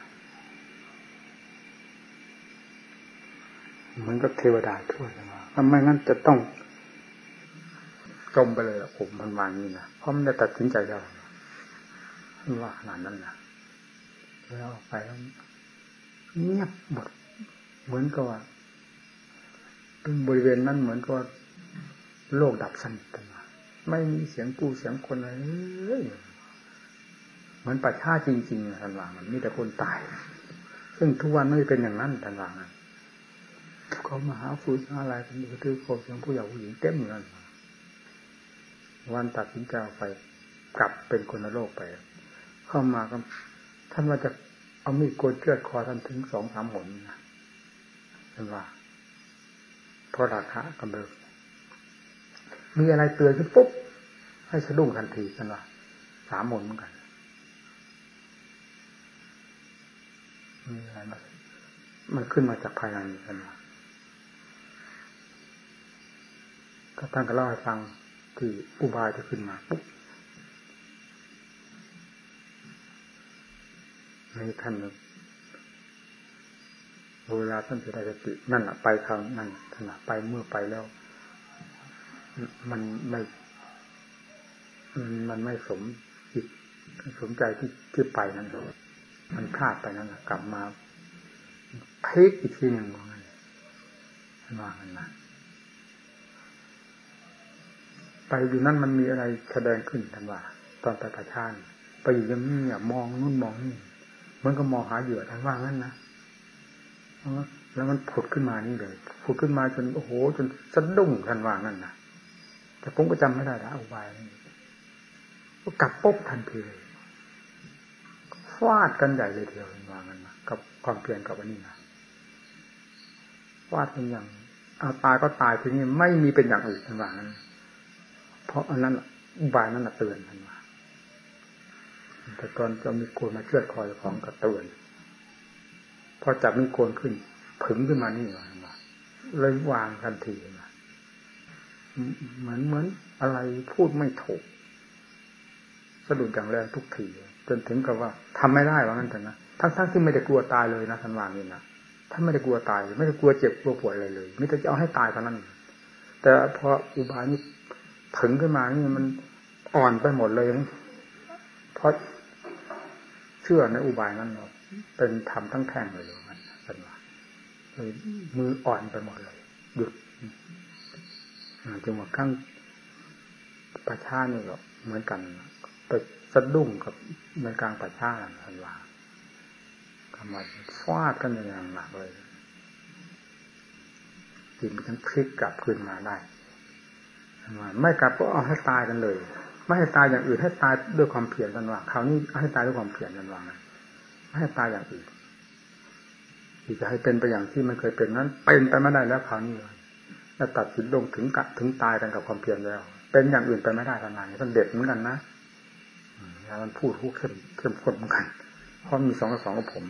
เหมือนกับเทวดาช่วยมาถ้าไม่งั้นจะต้องจมไปเลยละผมมันวางนี่นะเพราะมันได้ตัดสินใจแล้วว่าขนาดนั้นนะแล้วออกไปแล้วเงียบหมดเหมือนกับว่าบริเวณนั้นเหมือนกับโลกดับสนิทกันมาไม่มีเสียงกู้เสียงคนอะไรเลยเหมือนป่าช้าจริงๆท่านว่ามันมีแต่คนตายซึ่งทุกวันไม่เป็นอย่างนั้นท่านว่าเขามาหาฟืนอะไรกันอยู่ที่โคตรยังผู้ใหญ่ผู้หญิงเต็มเหมือนกันวันตัดสินใจไปกลับเป็นคนโลกไปเข้ามาก็ท่านว่าจะเอามีดโกนเชือดคอท่านถึงสองสามหนนะท่านว่าเพราะราคะกำเริบมีอะไรเตือนขึ้นปุ๊บให้สะดุ้งทันทีท่านว่าสามหนเหมือนกันมีอะไรมามันขึ้นมาจากภายในท่านว่าก็ท่านก็เล่าให้ฟังที่อุบายที่ขึ้นมาปุ๊บในท่านเวลาท่านจะได้สตินั่นแหละไปคราวนั่นท่านไปเมื่อไปแล้วมันไม่มันไม่สมจิตสมใจที่ที่ไปนั่นเลยมันพลาดไปนั่นแหละกลับมาพลิกอีกทีหนึ่งว่างั้นว่างั้นนะไปอยู่นั่นมันมีอะไรแสดงขึ้นท่านว่าตอนไปประชานไปอยู่ยังนี่มองนู่นมองนี่เหมือนกับมองหาเหยื่อท่านว่างั้นนะแล้วมันผุดขึ้นมานี่เลยผุดขึ้นมาจนโอ้โหจนสะดุ้งท่านว่างั้นนะแต่ผมก็จำไม่ได้แล้วอุบายก็กลับปุ๊บทันทีเลยฟาดกันใหญ่เลยเดียวว่างั้นนะกับความเพียรกับอันนี้นะฟาดเป็นอย่างเอาตายก็ตายทีนี้ไม่มีเป็นอย่างอื่นท่านว่างั้นเพราะอันนั้นอุบายนั้นเตือนท่านว่าแต่ตอนจะมีโกนมาเชือดคอของกระเตือนพอจับมีโกนขึ้นผึ่งขึ้นมานี่ว่าเลยวางทันทีนะเหมือนเหมือนอะไรพูดไม่ถูกสะดุดอย่างแรงทุกทีจนถึงกับว่าทำไม่ได้ว่างั้นแต่นะทั้งๆที่ไม่ได้กลัวตายเลยนะท่านว่านี่นะท่านไม่ได้กลัวตายไม่ได้กลัวเจ็บกลัวปวดอะไรเลยมิแต่จะเอาให้ตายเท่านั้นแต่พออุบายนี้ผึ่งขึ้นมานี่มันอ่อนไปหมดเลยเพราะเชื่อในอุบายนั้นเป็นธรรมทั้งแท่งเลยมันท่านว่าเลยมืออ่อนไปหมดเลยหยุดจังหวะข้างป่าช้านี่ก็เหมือนกันไปสะดุ้งกับในกลางป่าช้าท่านว่าทำมาฟาดกันอย่างหนักเลยจิตมันพลิกกลับคืนมาได้ไม่กลับก็เอาให้ตายกันเลยไม่ให้ตายอย่างอื่นให้ตายด้วยความเพียรท่านว่าคราวนี้ให้ตายด้วยความเพียรท่านว่าไม่ให้ตายอย่างอื่นที่จะให้เป็นไปอย่างที่มันเคยเป็นนั้นเป็นไปไม่ได้แล้วคราวนี้แล้วตัดสินลงถึงกะถึงตายกันกับความเพียรแล้วเป็นอย่างอื่นไปไม่ได้ขนาดนี้ท่านเด็ดเหมือนกันนะแล้วมันพูดพูดเข้มเข้มข้นเหมือนกันเพราะมีสองกับสองกับผม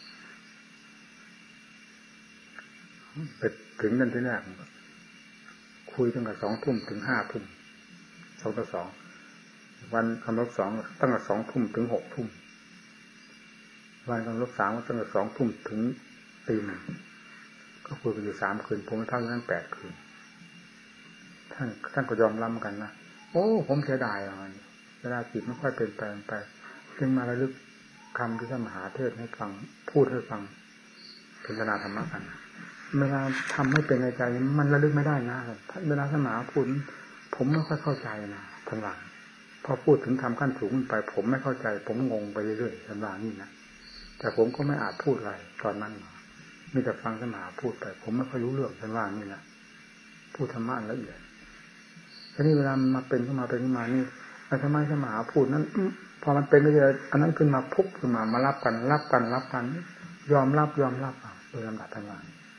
ไปถึงนั่นที่แรกคุยตั้งแต่สองทุ่มถึงห้าทุ่มสองต่อสองวันคำลบสองตั้งแต่สองทุ่มถึงหกทุ่มวันคำลบสามตั้งแต่สองทุ่มถึงตีหนึ่งก็คุยกันอยู่สามคืนผมเท่านั้นแปดคืนท่านท่านก็ยอมรับกันนะโอ้ผมเสียดายอะไรเวลาจิตไม่ค่อยเป็นไปไปจึงมาระลึกคำที่ท่านมหาเทศให้ฟังพูดให้ฟังเป็นนาธรรมะกันเวลาทำให้เป็นในใจมันระลึกไม่ได้นะเวลาท่านมหาพูดผมไม่ค่อยเข้าใจนะท่านว่าพอพูดถึงทำขั้นสูงขึ้นไปผมไม่เข้าใจผมงงไปเรื่อยๆท่านว่านี่นะแต่ผมก็ไม่อาจพูดอะไรตอนนั้นมีแต่ฟังท่านมหาพูดไปผมไม่ค่อยรู้เรื่องท่านว่านี่นะพูดธรรมะละเอียดทีนี้เวลามาเป็นขึ้นมาเป็นขึ้นมานี่แล้วทำไมท่านมหาพูดนั้นพอมันเป็นก็จะอันนั้นขึ้นมาพุบขึ้นมามารับกันรับกันรับกันยอมรับยอมรับโดยลำดับท่านว่า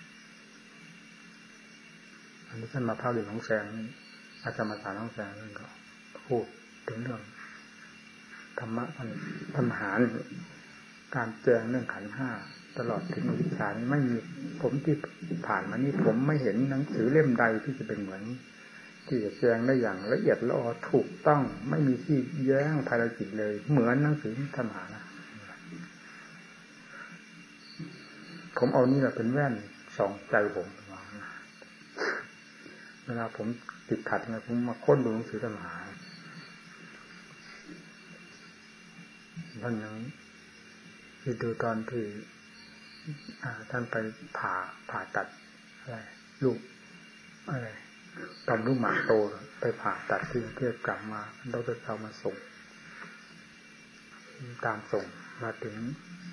อันนี้ท่านมาพาเรื่องของแสงอาจารย์มาสารของแสงนั่นก็พูดถึงเรื่องธรรมะท่านท่านมหาการแจงเรื่องขันธ์ห้าตลอดถึงอวิชชาไม่มีผมที่ผ่านมานี่ผมไม่เห็นหนังสือเล่มใดที่จะเป็นเหมือนที่จะแจงได้อย่างละเอียดละออถูกต้องไม่มีที่แย้งภารกิจเลยเหมือนหนังสือธรรมะนะผมเอานี่แหละเป็นแว่นส่องใจผมเวลาผมติดขัดนะผมมาค้นดูหนังสือธรรมะท่านยังที่ดูตอนที่ท่านไปผ่าผ่าตัดอะไรลูกอะไรตอนลูกหมากโตไปผ่าตัดที่กรุงเทพกลับมาเราจะเอามาส่งตามส่งมาถึง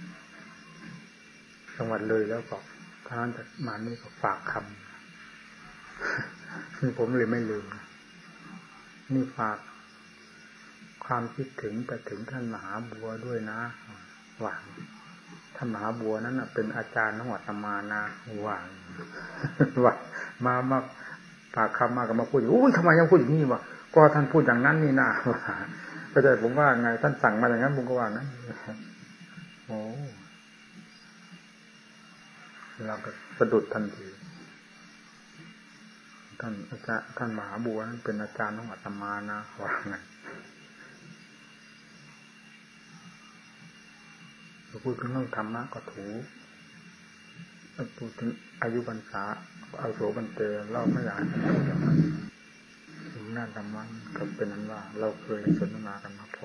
จังหวัดเลยแล้วก็ท่านจะมานี่ก็ฝากคำนี่ผมเลยไม่ลืมนี่ฝากความคิดถึงไปถึงท่านมหาบัวด้วยนะหวังท่านมหาบัวนั้นเป็นอาจารย์ของอาตมานะหวังว่ามามาฝากคำมาก็มาพูดอยู่อุ้ยทำไมยังพูดอย่างนี้วะก็ท่านพูดอย่างนั้นนี่นะก็จะผมว่าไงท่านสั่งมาอย่างนั้นผมก็ว่านะโอ้เราก็สะดุดทันทีท่านอาจารย์ท่านมหาบัวนั้นเป็นอาจารย์ของอาตมานะว่าไงพูดถึงเรื่องธรรมะก็ถูกพูดถึงอายุพรรษาอาโสบันเตเราไม่อยากจะพูดอย่างนั้นถึงหน้าธรรมะก็เป็นนั้นว่าเราเคยสนทนากันมาพอ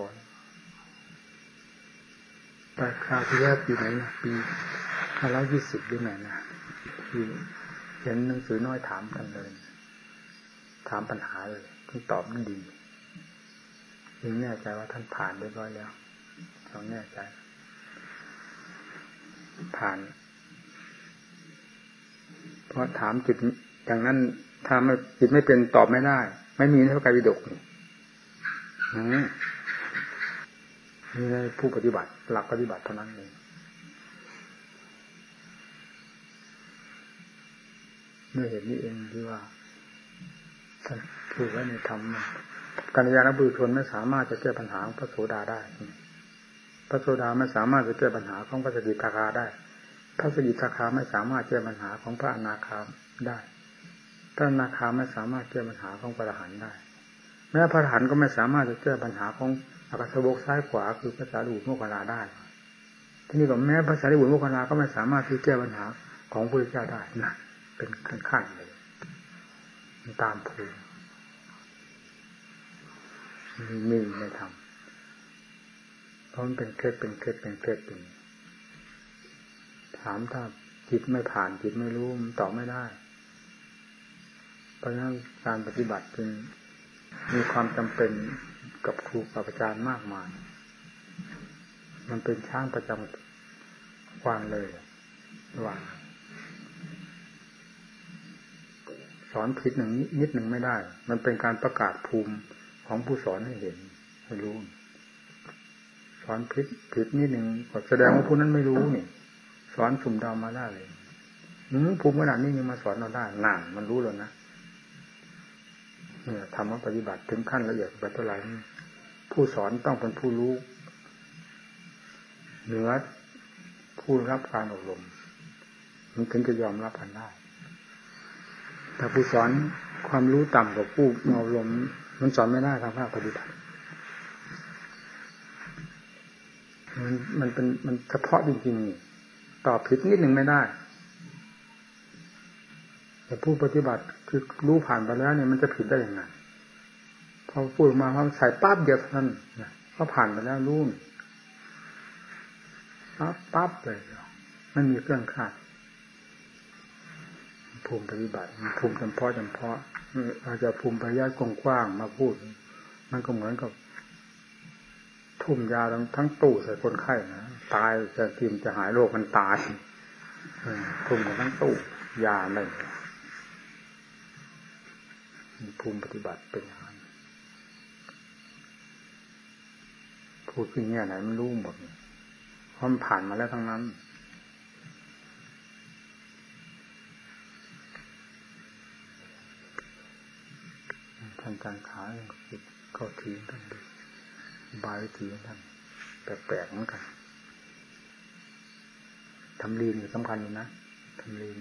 แต่คราวที่แรกอยู่ไหนนะปีห้าร้อยยี่สิบด้วยไหนนะที่เขียนหนังสือน้อยถามกันเลยถามปัญหาเลยท่านตอบไม่ดียิ่งแน่ใจว่าท่านผ่านเรียบร้อยแล้วเราแน่ใจผ่านเพราะถามจุดอย่างนั้นถ้าไม่จิตไม่เป็นตอบไม่ได้ไม่มีในพระไตรปิฎกนี่นี่ในผู้ปฏิบัติหลักปฏิบัติเท่านั้นเองเมื่อเห็นนี่เองที่ว่าท่านพูดไว้ในธรรมกัลยาณบุคคลไม่สามารถจะแก้ปัญหาของพระโสดาได้พระโสดาไม่สามารถจะแก้ปัญหาของพระสกิทาคาได้พระสกิทาคาไม่สามารถแก้ปัญหาของพระอนาคาได้พระอนาคาไม่สามารถแก้ปัญหาของพระอรหันต์ได้แม้พระอรหันต์ก็ไม่สามารถจะแก้ปัญหาของอากาศบกซ้ายขวาคือภาษาดูโมกขลาได้ที่นี่ก็แม้ภาษาดูโมกขลาก็ไม่สามารถที่แก้ปัญหาของพระพุทธเจ้าได้นะเป็นขั้นๆเลยตามภูมิมีในธรรมเพราะมันเป็นเคล็ดเป็นเคล็ดเป็นเคล็ดเป็นถามถ้าจิตไม่ผ่านจิตไม่รู้มันตอบไม่ได้เพราะฉะนั้นการปฏิบัติจึงมีความจำเป็นกับครูกับอาจารย์มากมายมันเป็นช้างประจำควานเลยว่าสอนผิดหนึ่งนิดหนึ่งไม่ได้มันเป็นการประกาศภูมิของผู้สอนให้เห็นให้รู้สอนผิดผิดนิดหนึ่งก็แสดงว่าผู้นั้นไม่รู้นี่สอนสุ่มดาวมาได้เลยภูมิขนาดนี้ยังมาสอนเราได้นานมันรู้แล้วนะเนี่ยทำว่าปฏิบัติถึงขั้นละเอียดไปเท่าไหร่ผู้สอนต้องเป็นผู้รู้เหนือผู้รับการอบรมมันถึงจะยอมรับกันได้แต่ผู้สอนความรู้ต่ำกว่าผู้อบรมมันสอนไม่ได้ทางภาคปฏิบัติมันมันเป็นมันเฉพาะจริงๆตอบผิดนิดหนึ่งไม่ได้แต่ผู้ปฏิบัติคือรู้ผ่านไปแล้วเนี่ยมันจะผิดได้อย่างไรพอพูดมาพอใส่ปั๊บเดียวเท่านั้นก็ผ่านไปแล้วรู้ปั๊บปั๊บเลยไม่มีเครื่องคาดภูมิปฏิบัติภูมิจำเพาะจำเพาะอาจจะภูมิปริยัติกว้างๆมาพูดมันก็เหมือนกับทุ่มยาทั้งทั้งตู้ใส่คนไข้นะตายจะกินจะหายโรคมันตายทุ่มกันทั้งตู้ยาไม่ภูมิปฏิบัติเป็นอย่างนั้นพูดขึ้นแง่ไหนมันรู้หมดเพราะมันผ่านมาแล้วทั้งนั้นทางการค้าก็ถือท่านดูบายถือท่านแปลกๆเหมือนกันทำลีนสำคัญอยู่นะทำลีน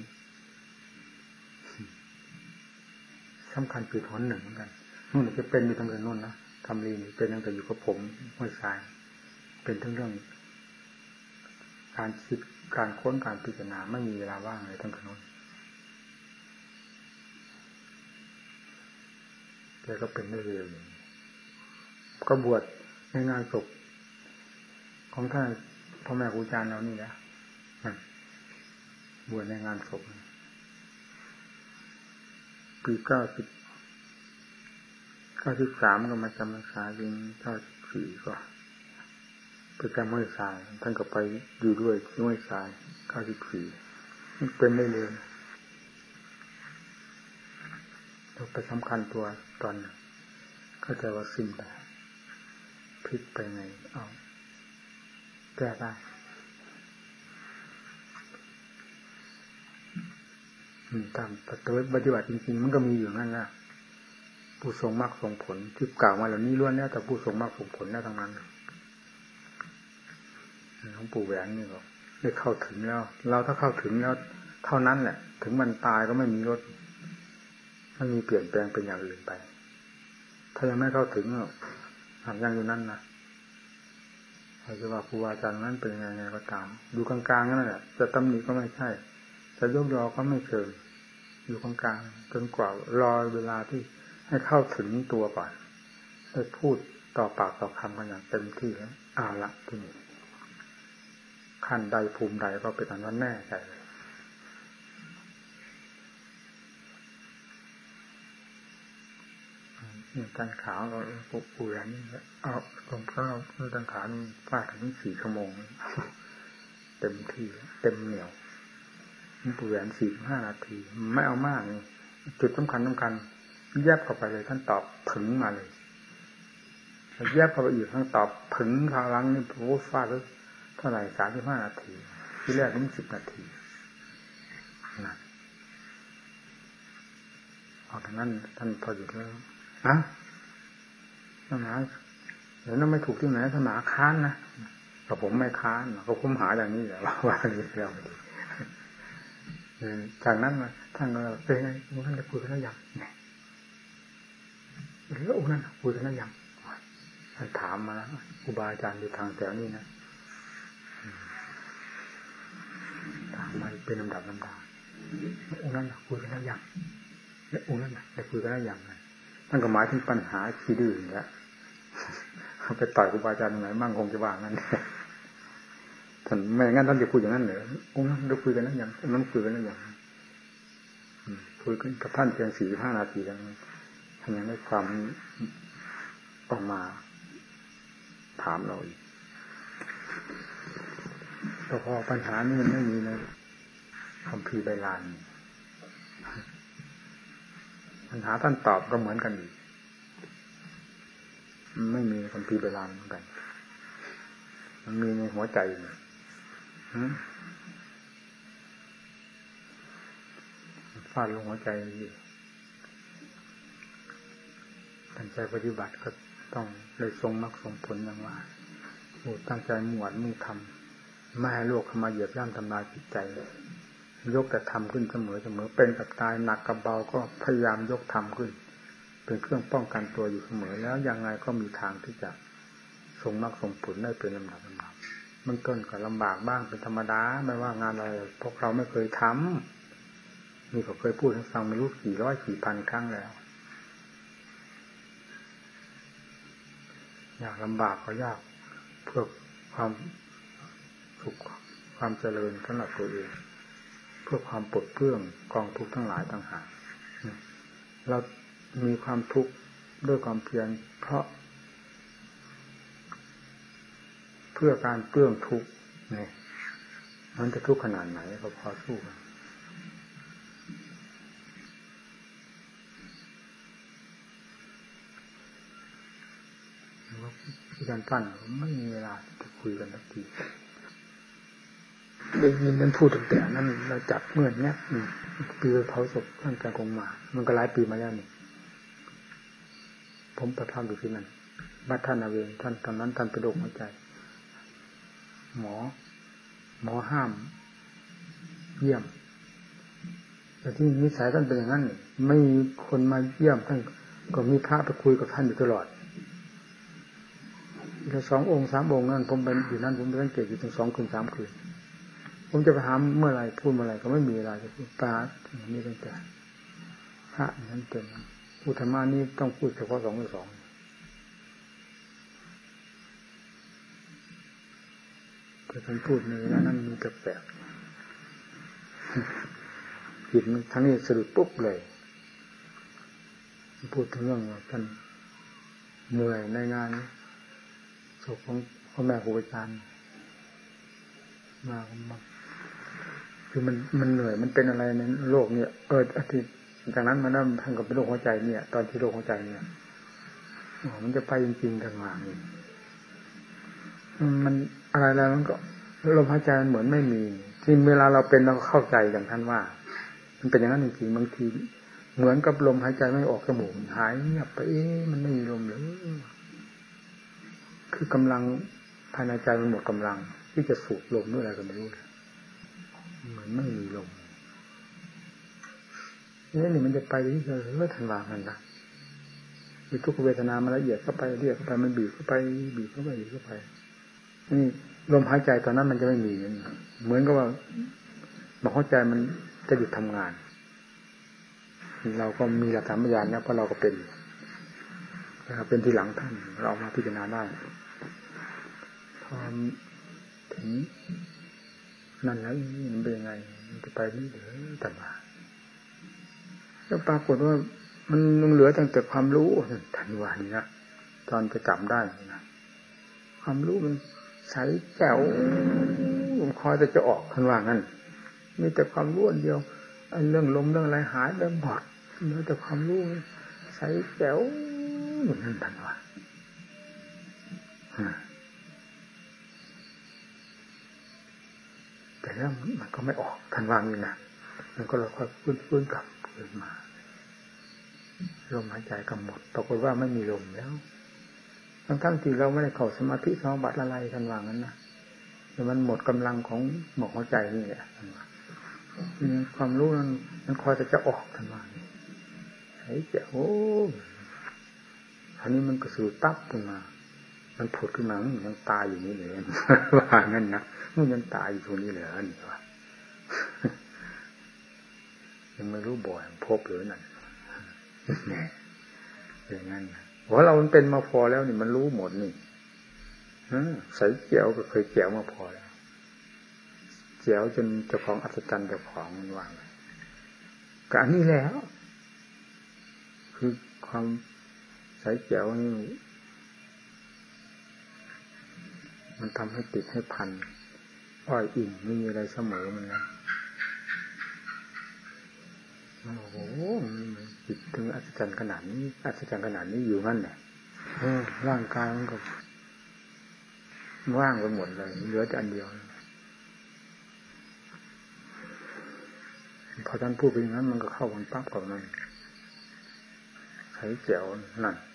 สำคัญปีถอนหนึ่งเหมือนกันนู่นจะเป็นอยู่ตั้งแต่นู่นนะทำลีนเป็นตั้งแต่อยู่กับผมห้วยทรายเป็นทั้งเรื่องการคิดการค้นการพิจารณาไม่มีเวลาว่างเลยทั้งแต่นู่นแกก็เป็นได้เร็วก็บวชในงานศพของท่านพ่อแม่ครูอาจารย์เรานี่แหละบวชในงานศพปีเก้าสิบเก้าสิบสามก็มาจำพรรษาจริงเก้าสิบสี่ก็ไปแก้ห้วยทรายท่านก็ไปอยู่ด้วยที่ห้วยทรายเก้าสิบสี่เป็นได้เลยเราไปสำคัญตัวตอนเข้าใจว่าสิ้นไปพลิกไปไงเอาแก้ได้ตามปฏิบัติจริงๆมันก็มีอยู่นั่นแหละผู้ทรงมรรคทรงผลที่กล่าวมาเหล่านี้ล้วนแล้วแต่ผู้ทรงมรรคทรงผลแล้วทั้งนั้นหลวงปู่แหวนนี่ก็ได้เข้าถึงแล้วเราถ้าเข้าถึงแล้วเท่านั้นแหละถึงมันตายก็ไม่มีรถไม่มีเปลี่ยนแปลงเป็นอย่างอื่นไปถ้ายังไม่เข้าถึงหากยังอยู่นั่นนะอาจจะว่าครูอาจารย์นั้นเป็นยังไงก็ตามอยู่กลางๆนั่นแหละจะตำหนิก็ไม่ใช่จะยกยอก็ไม่เชิงอยู่กลางๆจนกว่ารอเวลาที่ให้เข้าถึงตัวก่อนได้พูดต่อปากต่อคำกันอย่างเต็มที่แล้วอาละที่นี่ขั้นใดภูมิใดก็เป็นอันว่าแน่ใจเลยนี่ตันขาวเราปุ๊บปุ๋ยนี่เอาตรงข้าวตันขาวนี่ฟาดถึงสี่ชั่วโมงเต็มที่เต็มเหนียวปุ๋ยแหวนสี่ห้านาทีไม่เอามากเลยจุดสำคัญสำคัญแยบเข้าไปเลยท่านตอบถึงมาเลยแยบเข้าไปอีกท่านตอบถึงคราวหลังนี่โอ้ฟาดแล้วเท่าไหร่สามสิบห้านาทีที่แรกนี่สิบนาทีนะเอาทางนั้นท่านพอหยุดแล้วอะสมาเดี๋ยวนั้นไม่ถูกที่ไหนสมาค้านนะแต่ผมไม่ค้านก็ผมหาอย่างนี้แหละว่าอย่างนี้แล้วจากนั้นมาท่านก็เป็นไงท่านจะคุยกันแล้วยังไงแล้วองค์นั้นคุยกันแล้วยังท่านถามมาแล้วครูบาอาจารย์อยู่ทางแถวนี้นะถามมาเป็นลำดับลำดับองค์นั้นคุยกันแล้วยังแล้วองค์นั้นได้คุยกันแล้วยังไงท่านก็หมายถึงปัญหาขี้ดื้ออย่างเงี้ยเขาไปต่อยครูบาอาจารย์ตรงไหนมั่งคงจะว่างั้นท่านไม่งั้นท่านจะคุยอย่างนั้นเหรอองค์นั้นได้คุยกันแล้วยังองค์นั้นคุยกันแล้วยังคุยกันกับท่านเพียงสี่ห้านาทีแล้วท่านยังได้ความออกมาถามเราอีกแต่พอปัญหานี้มันไม่มีในคัมภีร์ไบลานปัญหาท่านตอบก็เหมือนกันอีกไม่มีคัมภีร์ไบลานเหมือนกันมันมีในหัวใจฟาดลงหัวใจอยู่ตั้งใจปฏิบัติก็ต้องเลยทรงมรรคทรงผลอย่างว่าตั้งใจมุ่งหวังมุ่งทำไม่ให้โลกเข้ามาเหยียบย่ำทำลายจิตใจยกแต่ทำขึ้นเสมอเสมอเป็นกับตายหนักกับเบาก็พยายามยกทำขึ้นเป็นเครื่องป้องกันตัวอยู่เสมอแล้วยังไงก็มีทางที่จะทรงมรรคทรงผลได้เป็นลำดับลำดับมันต้นก็ลำบากบ้างเป็นธรรมดาไม่ว่างานอะไรพวกเราไม่เคยทำนี่ก็เคยพูดให้ฟังไม่รู้กี่ร้อยกี่พันครั้งแล้วอยากลำบากก็ยากเพื่อความสุขความเจริญสำหรับตัวเองเพื่อความปลดเปลื้องกองทุกข์ทั้งหลายต่างหากเรามีความทุกข์ด้วยความเพียรเพราะเพื่อการเปลื้องทุกข์เนี่ยมันจะทุกข์ขนาดไหนก็พอสู้กันที่การตั้นไม่มีเวลาจะคุยกันสักทีได้ยินมันพูดตั้งแต่นั้นเราจับเมื่อนี้ปีเผาศพท่านแกคงมามันก็หลายปีมาแล้วนี่ผมประทับอยู่ที่นั่นบ้านท่านอาเวงท่านตอนนั้นท่านไปโรคหัวใจหมอหมอห้ามเยี่ยมแต่ที่นิสัยท่านเป็นอย่างนั้นไม่มีคนมาเยี่ยมท่านก็มีพระไปคุยกับท่านอยู่ตลอดแต่สององค์สามองค์นั้นผมไปอยู่นั่นผมไปสังเกตอยู่ถึงสองคืนสามคืนผมจะไปหาเมื่อไรพูดเมื่อไรก็ไม่มีเวลาจะพูดปาอย่างนี้ตั้งแต่พระนั้นเป็นพูดธรรมะนี้ต้องพูดเฉพาะสองหรือสองแต่ท่านพูดในเวลานั้นมีแปลกๆจิตมันทั้งนี้สะดุดปุ๊บเลยพูดถึงเรื่องท่านเหนื่อยในงานศพของพ่อแม่ครูอาจารย์มามาคือมันมันเหนื่อยมันเป็นอะไรในโลกเนี่ยเอออาทิตย์จากนั้นมานั่นท่านก็เป็นโรคหัวใจเนี่ยตอนที่โรคหัวใจเนี่ยอ๋อมันจะไปจริงๆทางหลังนี่มันอะไรแล้วมันก็ลมหายใจมันเหมือนไม่มีที่เวลาเราเป็นเราเข้าใจอย่างท่านว่ามันเป็นอย่างนั้นจริงๆบางทีเหมือนกับลมหายใจไม่ออกจมูกหายเงียบไปเอ๊ะมันไม่มีลมเลยคือกำลังภายในใจมันหมดกำลังที่จะสูบลมด้วยอะไรก็ไม่รู้เหมือนไม่มีลมนี่นี่มันจะไปที่เราเมื่อทันวางมันนะมีทุกขเวทนามาละเอียดเข้าไปเรียกเข้าไปมันบีบเข้าไปบีบเข้าไปบีบเข้าไปนี่ลมหายใจตอนนั้นมันจะไม่มีเหมือนกับว่าบอกหัวใจมันจะหยุดทำงานเราก็มีหลักฐานพยานนะเพราะเราก็เป็นนะครับเป็นที่หลังท่านเราเอามาพิจารณาได้พอถึงนั่นแล้วมันเป็นยังไงมันจะไปนี่หรือแต่มาแล้วปรากฏว่ามันยังเหลือแต่ความรู้ทันวันนี้นะตอนจะจำได้นะความรู้มันใสแจ๋วมันคอยแต่จะออกทันว่างั้นมีแต่ความรู้อันเดียวอันเรื่องลมเรื่องอะไรหายไปหมดเหลือแต่ความรู้ใสแจ๋วนั่นทันว่าแต่แล้วมันก็ไม่ออกทันว่านี่นะมันก็เลยค่อยฟื้นๆกลับขึ้นมาลมหายใจกำหนดปรากฏว่าไม่มีลมแล้วทั้งๆที่เราไม่ได้เข้าสมาธิสมาบัติอะไรทันว่างั้นนะแต่มันหมดกำลังของหมอกหัวใจนี่แหละความรู้นั้นมันคอยจะจะออกทันว่าหายใจโอ้อันนี้มันก็สูดตับขึ้นมามันผุดขึ้นมายังตายอยู่นี่เลยว่างั้นนะมันยังตายอยู่ตรงนี้เลยนี่ว่ายังไม่รู้บ่อยพบหรือนั่นเนี่ยอย่างนั้นเพราะเรามันเป็นมาพอแล้วนี่มันรู้หมดนี่ใส่เจียวก็เคยเจียวมาพอแล้วเจียวจนเจ้าของอัศจรรย์เจ้าของมันวางก็อันนี้แล้วคือความใส่เจียวนี่มันทำให้ติดให้พันอ้อยอิ่มไม่มีอะไรเสมอมันนะโอ้โหจิตถึงอัศจรรย์ขนาดนี้อัศจรรย์ขนาดนี้อยู่นั่นแหละร่างกายมันก็ว่างไปหมดเลยเหลือแต่อันเดียวพอท่านพูดไปอย่างนั้นมันก็เข้ากันปั๊บกับมันใช้แจ๋วนั่น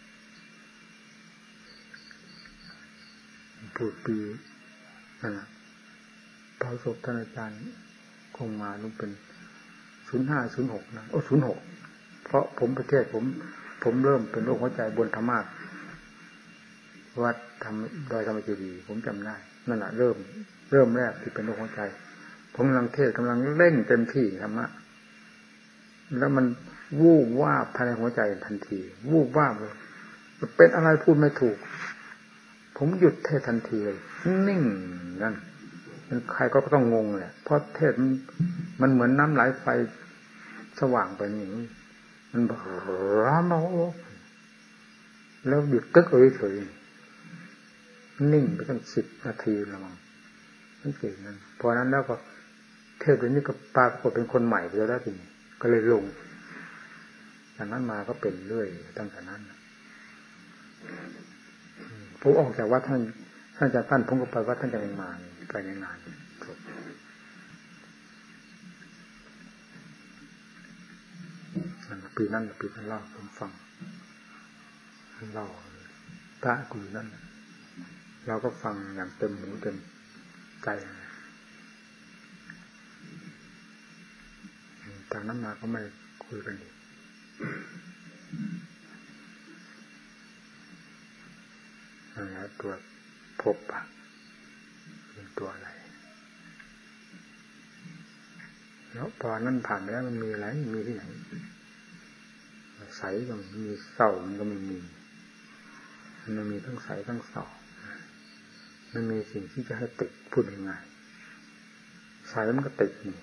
พูดปีนั่นแหละพอศพท่านอาจารย์คงมาลุกเป็นศูนย์ห้าศูนย์หกนะโอ้ศูนย์หกเพราะผมประเทศผมผมเริ่มเป็นโรคหัวใจบนธรรมะวัดทำโดยธรรมเจดีย์ผมจำได้นั่นแหละเริ่มเริ่มแรกที่เป็นโรคหัวใจผมกำลังเทศกำลังเร่งเต็มที่ธรรมะแล้วมันวูบวาบภายในหัวใจทันทีวูบวาบเลยเป็นอะไรพูดไม่ถูกผมหยุดเทศทันทีเลยนิ่งนั่นใครก็ต้องงงแหละเพราะเทศมันมันเหมือนน้ำไหลไฟสว่างไปนี่มันร้อนแล้วหยุดตึกเอ้ยเฉยนิ่งไปตั้งสิบนาทีแล้วมั้งนั่นเก่งนั่นพอนั้นแล้วก็เทศตัวนี้ก็ปรากฏเป็นคนใหม่ไปแล้วได้ทีนี้ก็เลยลงจากนั้นมาก็เป็นเรื่อยตั้งแต่นั้นผมออกจากวัดท่านท่านจากท่านผมก็ไปวัดท่านจะยังมาไปในงานปีนั้นปีนั้นเล่าผมฟังเล่าพระกุยนั่นเราก็ฟังอย่างเต็มหูเต็มใจจากนั้นมาก็ไม่คุยกันอีกนั่นแหละตัวพบอะเป็นตัวอะไรแล้วพอนั้นผ่านไปแล้วมันมีอะไรมีที่ไหนใสก็ไม่มีเศร้ามันก็ไม่มีมันมีทั้งใสทั้งเศร้ามันมีสิ่งที่จะให้ติดพูดยังไงใสมันก็ติดนี่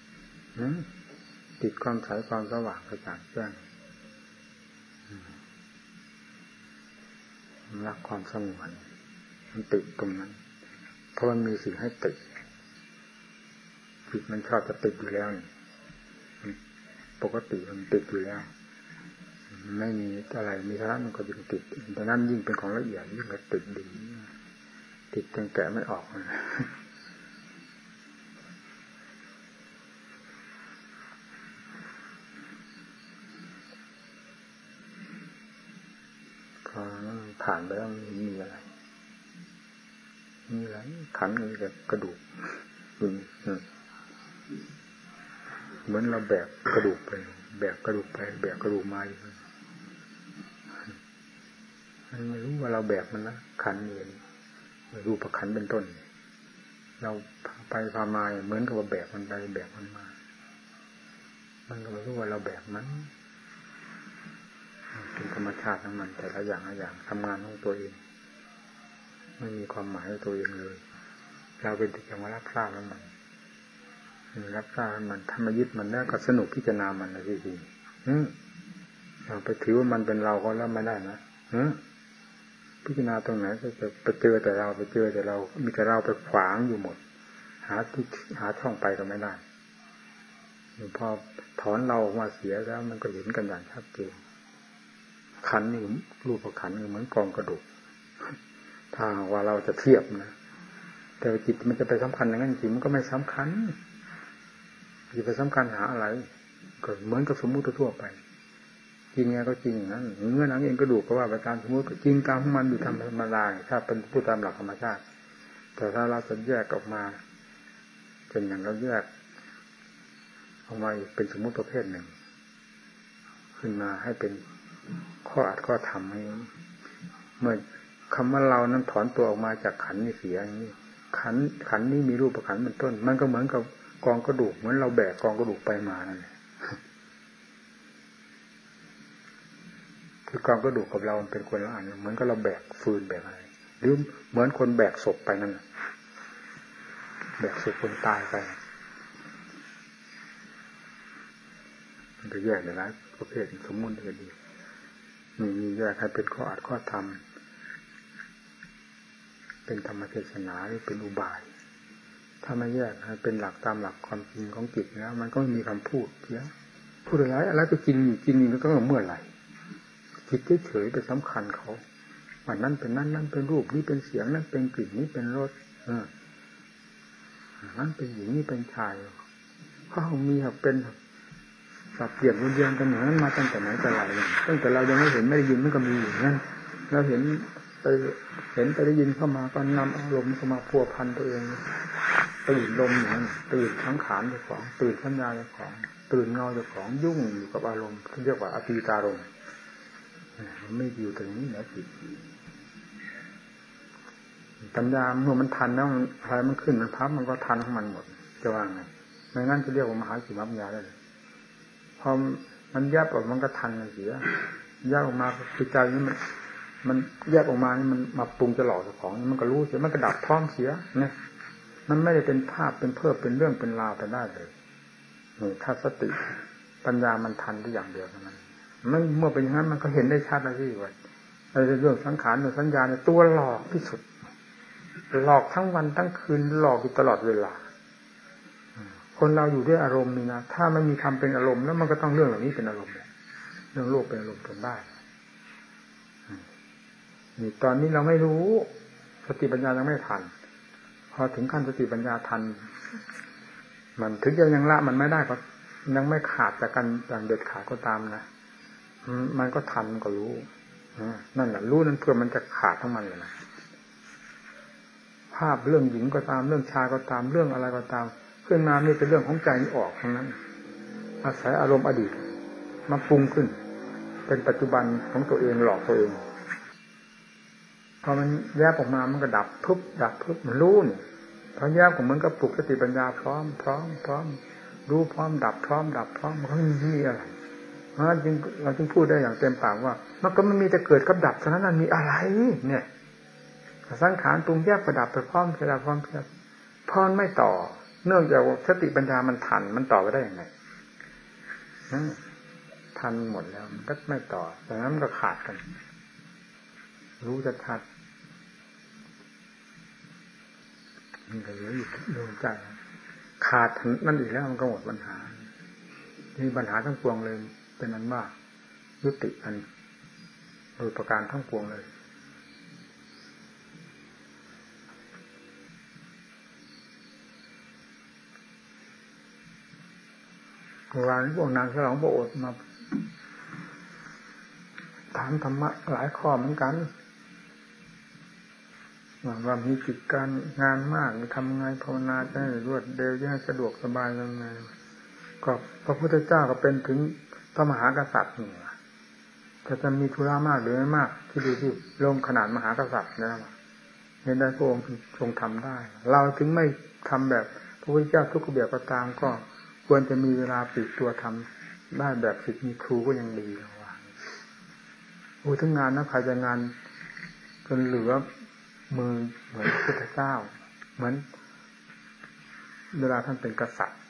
ติดความใสความสว่างกระจ่างแจ้งรักความสงบมันติดตรงนั้นเพราะมันมีสิ่งให้ติดจิตมันชอบจะติดอยู่แล้วนี่ปกติมันติดอยู่แล้วไม่มีอะไรมีเท่านั้นมันก็ยิ่งติดแต่นั้นยิ่งเป็นของละเอียดยิ่งก็ติดดีติดจนแกะไม่ออกเลยพอผ่านไปแล้วมีอะไรมีอะไรขันมีแต่กระดูกเหมือนเราแบกกระดูกไปแบกกระดูกไปแบกกระดูกมาอยู่ไม่รู้ว่าเราแบกมันนะขันเองรูปขันเป็นต้นเราไปพามาเหมือนกับว่าแบกมันไปแบกมันมามันก็ไม่รู้ว่าเราแบกมันเป็นธรรมชาติของมันแต่ละอย่างละอย่างทำงานของตัวเองไม่มีความหมายของตัวเองเลยเราเป็นแต่เพียงว่ารับทราบแล้วมันรับทราบมันถ้ามายึดมันแล้วก็สนุกพิจารณามันเลยจริงๆเราไปถือว่ามันเป็นเราก็แล้วไม่ได้นะพิจารณาตรงไหนก็จะไปเจอแต่เราไปเจอแต่เรามีแต่เราไปขวางอยู่หมดหาที่หาช่องไปก็ไม่ได้พอถอนเราออกมาเสียแล้วมันก็เห็นกันอย่างชัดเจนขันนี่รูปขันเหมือนกองกระดูกถ้าว่าเราจะเทียบนะแต่จิตมันจะไปสำคัญอย่างนั้นจริงมันก็ไม่สำคัญจะไปสำคัญหาอะไรก็เหมือนกับสมมุติทั่วไปจริงไงก็จริงอย่างนั้นเงื่อนหนังเองกระดูกก็ว่าไปตามสมมติจริงตามของมันอยู่ธรรมดาถ้าเป็นผู้ตามหลักธรรมชาติแต่ถ้าเราจะแยกออกมาเป็นอย่างเราแยกออกมาเป็นสมมุติประเภทหนึ่งขึ้นมาให้เป็นข้ออัดข้อธรรมให้เมื่อคำว่าเรานั้นถอนตัวออกมาจากขันนี่เสียอย่างนี้ขันขันนี้มีรูปขันเป็นต้นมันก็เหมือนกับกองกระดูกเหมือนเราแบกกองกระดูกไปมานั่นแหละคือกองกระดูกกับเราเป็นคนละอันเหมือนกับเราแบกฟืนแบกอะไรหรือเหมือนคนแบกศพไปนั่นแบกศพคนตายไปมันจะแยกได้หลายประเภทสมมุติก็ดีมีมีแยกให้เป็นข้ออัดข้อธรรมเป็นธรรมเทศนาหรือเป็นอุบายถ้าไม่แยกให้เป็นหลักตามหลักความจริงของจิตแล้วมันก็ไม่มีคำพูดเยอะพูดอะไรอะไรก็จริงจริงก็ต้องเมื่อไหร่จิตเฉยๆไปสำคัญเขาว่านั่นเป็นนั่นนั่นเป็นรูปนี่เป็นเสียงนั่นเป็นกลิ่นนี่เป็นรสเออนั่นเป็นหญิงนี่เป็นชายเขามีแบบเป็นสับเปลี่ยนวนเวียนกันอย่างนั้นมาตั้งแต่ไหนแต่ไรเลยตั้งแต่เรายังไม่เห็นไม่ได้ยินมันก็มีอยู่นั่นเราเห็นไปเห็นไปได้ยินเข้ามาก็นำอารมณ์เข้ามาพัวพันตัวเองตื่นลมอย่างนั้นตื่นทั้งขานเจ้าของตื่นสัญญาเจ้าของตื่นเงาเจ้าของยุ่งอยู่กับอารมณ์ที่เรียกว่าอภิตารมณ์มันไม่อยู่ตรงนี้นะจิตปัญญาเมื่อมันทันแล้วอะไรมันขึ้นมันพับมันก็ทันของมันหมดจะว่าไงไม่งั้นจะเรียกว่ามหาสิมัปปัญญาได้เลยพอมันแยกออกมันก็ทันมันเสียแยกออกมาคือใจนี่มันมันแยกออกมานี่มันมาปรุงจะหลอกเจ้าของมันก็รู้เสียมันก็ดับพร้อมเสียเนี่ยมันไม่ได้เป็นภาพเป็นเพิ่มเป็นเรื่องเป็นราวไปได้เลยถ้าสติปัญญามันทันได้อย่างเดียวเท่านั้นมันเมื่อเป็นอย่างนั้นมันก็เห็นได้ชัดแล้วที่ว่าในเรื่องสังขารเรื่องสัญญาเนี่ยตัวหลอกที่สุดหลอกทั้งวันทั้งคืนหลอกอยู่ตลอดเวลาคนเราอยู่ด้วยอารมณ์นี่นะถ้าไม่มีธรรมเป็นอารมณ์แล้วมันก็ต้องเรื่องเหล่านี้เป็นอารมณ์เรื่องโลกเป็นอารมณ์จนได้นี่ตอนนี้เราไม่รู้สติปัญญายังไม่ทันพอถึงขั้นสติปัญญาทันมันถึงจะยังละมันไม่ได้ก็ยังไม่ขาดจากกันอย่างเด็ดขาดก็ตามนะมันก็ทันก็รู้นั่นแหละรู้นั่นเพื่อมันจะขาดทั้งมันเลยนะภาพเรื่องหญิงก็ตามเรื่องชายก็ตามเรื่องอะไรก็ตามขึ้นมานี่เป็นเรื่องของใจออกทั้งนั้นอาศัยอารมณ์อดีตมาปรุงขึ้นเป็นปัจจุบันของตัวเองหลอกตัวเองพอมันแยกออกมามันก็ดับทุบดับทุบมันรู้นี่พอแยกของมันก็ปลุกสติปัญญาพร้อมพร้อมพร้อมรู้พร้อมดับพร้อมดับพร้อมมันก็ไม่มีอะไรเพราะจึงเราจึงพูดได้อย่างเต็มปากว่ามันก็ไม่มีแต่เกิดกับดับเท่านั้นมีอะไรเนี่ยสังขารปรุงแยกประดับไปพร้อมเวลาพร้อมเพียบพรไม่ต่อเนื่องจากสติปัญญามันทันมันต่อไปได้ยังไงทันหมดแล้วมันก็ไม่ต่อดังนั้นมันก็ขาดกันรู้จะชัดมันก็เหลืออยู่ดวงใจขาดนั่นอีกแล้วมันก็หมดปัญหามีปัญหาทั้งปวงเลยเป็นอันว่ายุติอันโดยประการทั้งปวงเลยเมื่อวานพวกนางฉลองพระโอษฐ์มาถามธรรมะหลายข้อเหมือนกันว่ามีกิจการงานมากทำไงภาวนาจะให้รวดเร็วจะให้สะดวกสบายยังไงก็พระพุทธเจ้าก็เป็นถึงพระมหากษัตริย์นี่จะจะมีธุระมากหรือไม่มากที่ดูที่ลงขนาดมหากษัตริย์นะเห็นได้พระองค์ทรงทำได้เราถึงไม่ทำแบบพระพุทธเจ้าทุกแบบก็ตามก็ควรจะมีเวลาปลีกตัวทำได้แบบศิษย์มีครูก็ยังดีว่าโอ้ทั้งงานนะใครจะงานจนเหลือมือเหมือนพระพุทธเจ้าเหมือนเวลาท่านเป็นกษัตริย์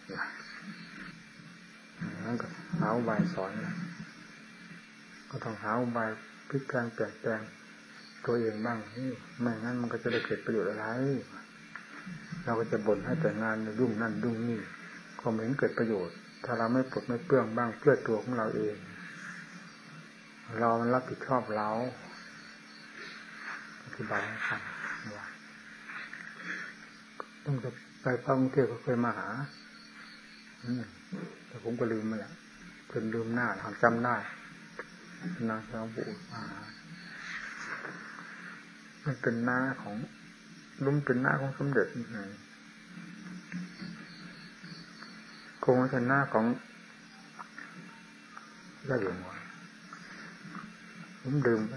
นั่นก็หาอุบายสอนก็ต้องหาอุบายพลิกแปลงเปลี่ยนแปลงตัวเองบ้างไม่งั้นมันก็จะได้เกิดประโยชน์อะไรเราก็จะบ่นให้แต่งานยุ่งนั่นยุ่งนี่ก็ไม่เห็นเกิดประโยชน์ถ้าเราไม่ปลดไม่เปลื้องบ้างเพื่อตัวของเราเองเรารับผิดชอบเราอธิบายให้ฟังว่าต้องจะไปพระกรุงเทพก็เคยมาหาแต่ผมก็ลืมไปแล้วจนลืมหน้าทำจำได้นางสาวบุตรมามันเป็นหน้าของลุ้มเป็นหน้าของสมเด็จไงคงเป็นหน้าของได้อยู่หมดผมดื่มไป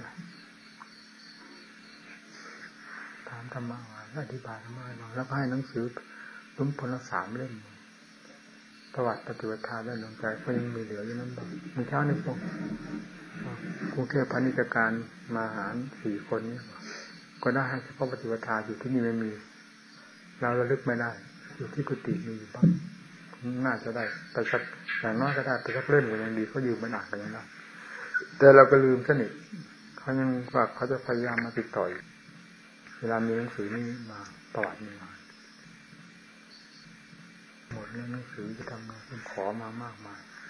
ถามธรรมะมาอธิบายธรรมะมาแล้วก็ให้หนังสือลุ้มพลสามเล่มประวัติปฏิวัติธรรมได้ลงใจก็ยังมีเหลืออยู่นั้นมีเช้าในพวกกรุงเทพพาณิชยการมาหารสี่คนนี้ก็ได้ให้เฉพาะปฏิวัติธรรมอยู่ที่นี่ไม่มีเราระลึกไม่ได้อยู่ที่กุฏิมีอยู่บ้างน่าจะได้แต่สักอย่างน้อยก็ได้แต่สักเล่มก็ยังดีเขายืมมันอ่านกันยังได้แต่เราก็ลืมสนิทเขายังว่าเขาจะพยายามมาติดต่อเวลามีหนังสือนี้มาประวัตินี้มาหมดเรื่องหนังสือจะทำงานผมขอมามากมาย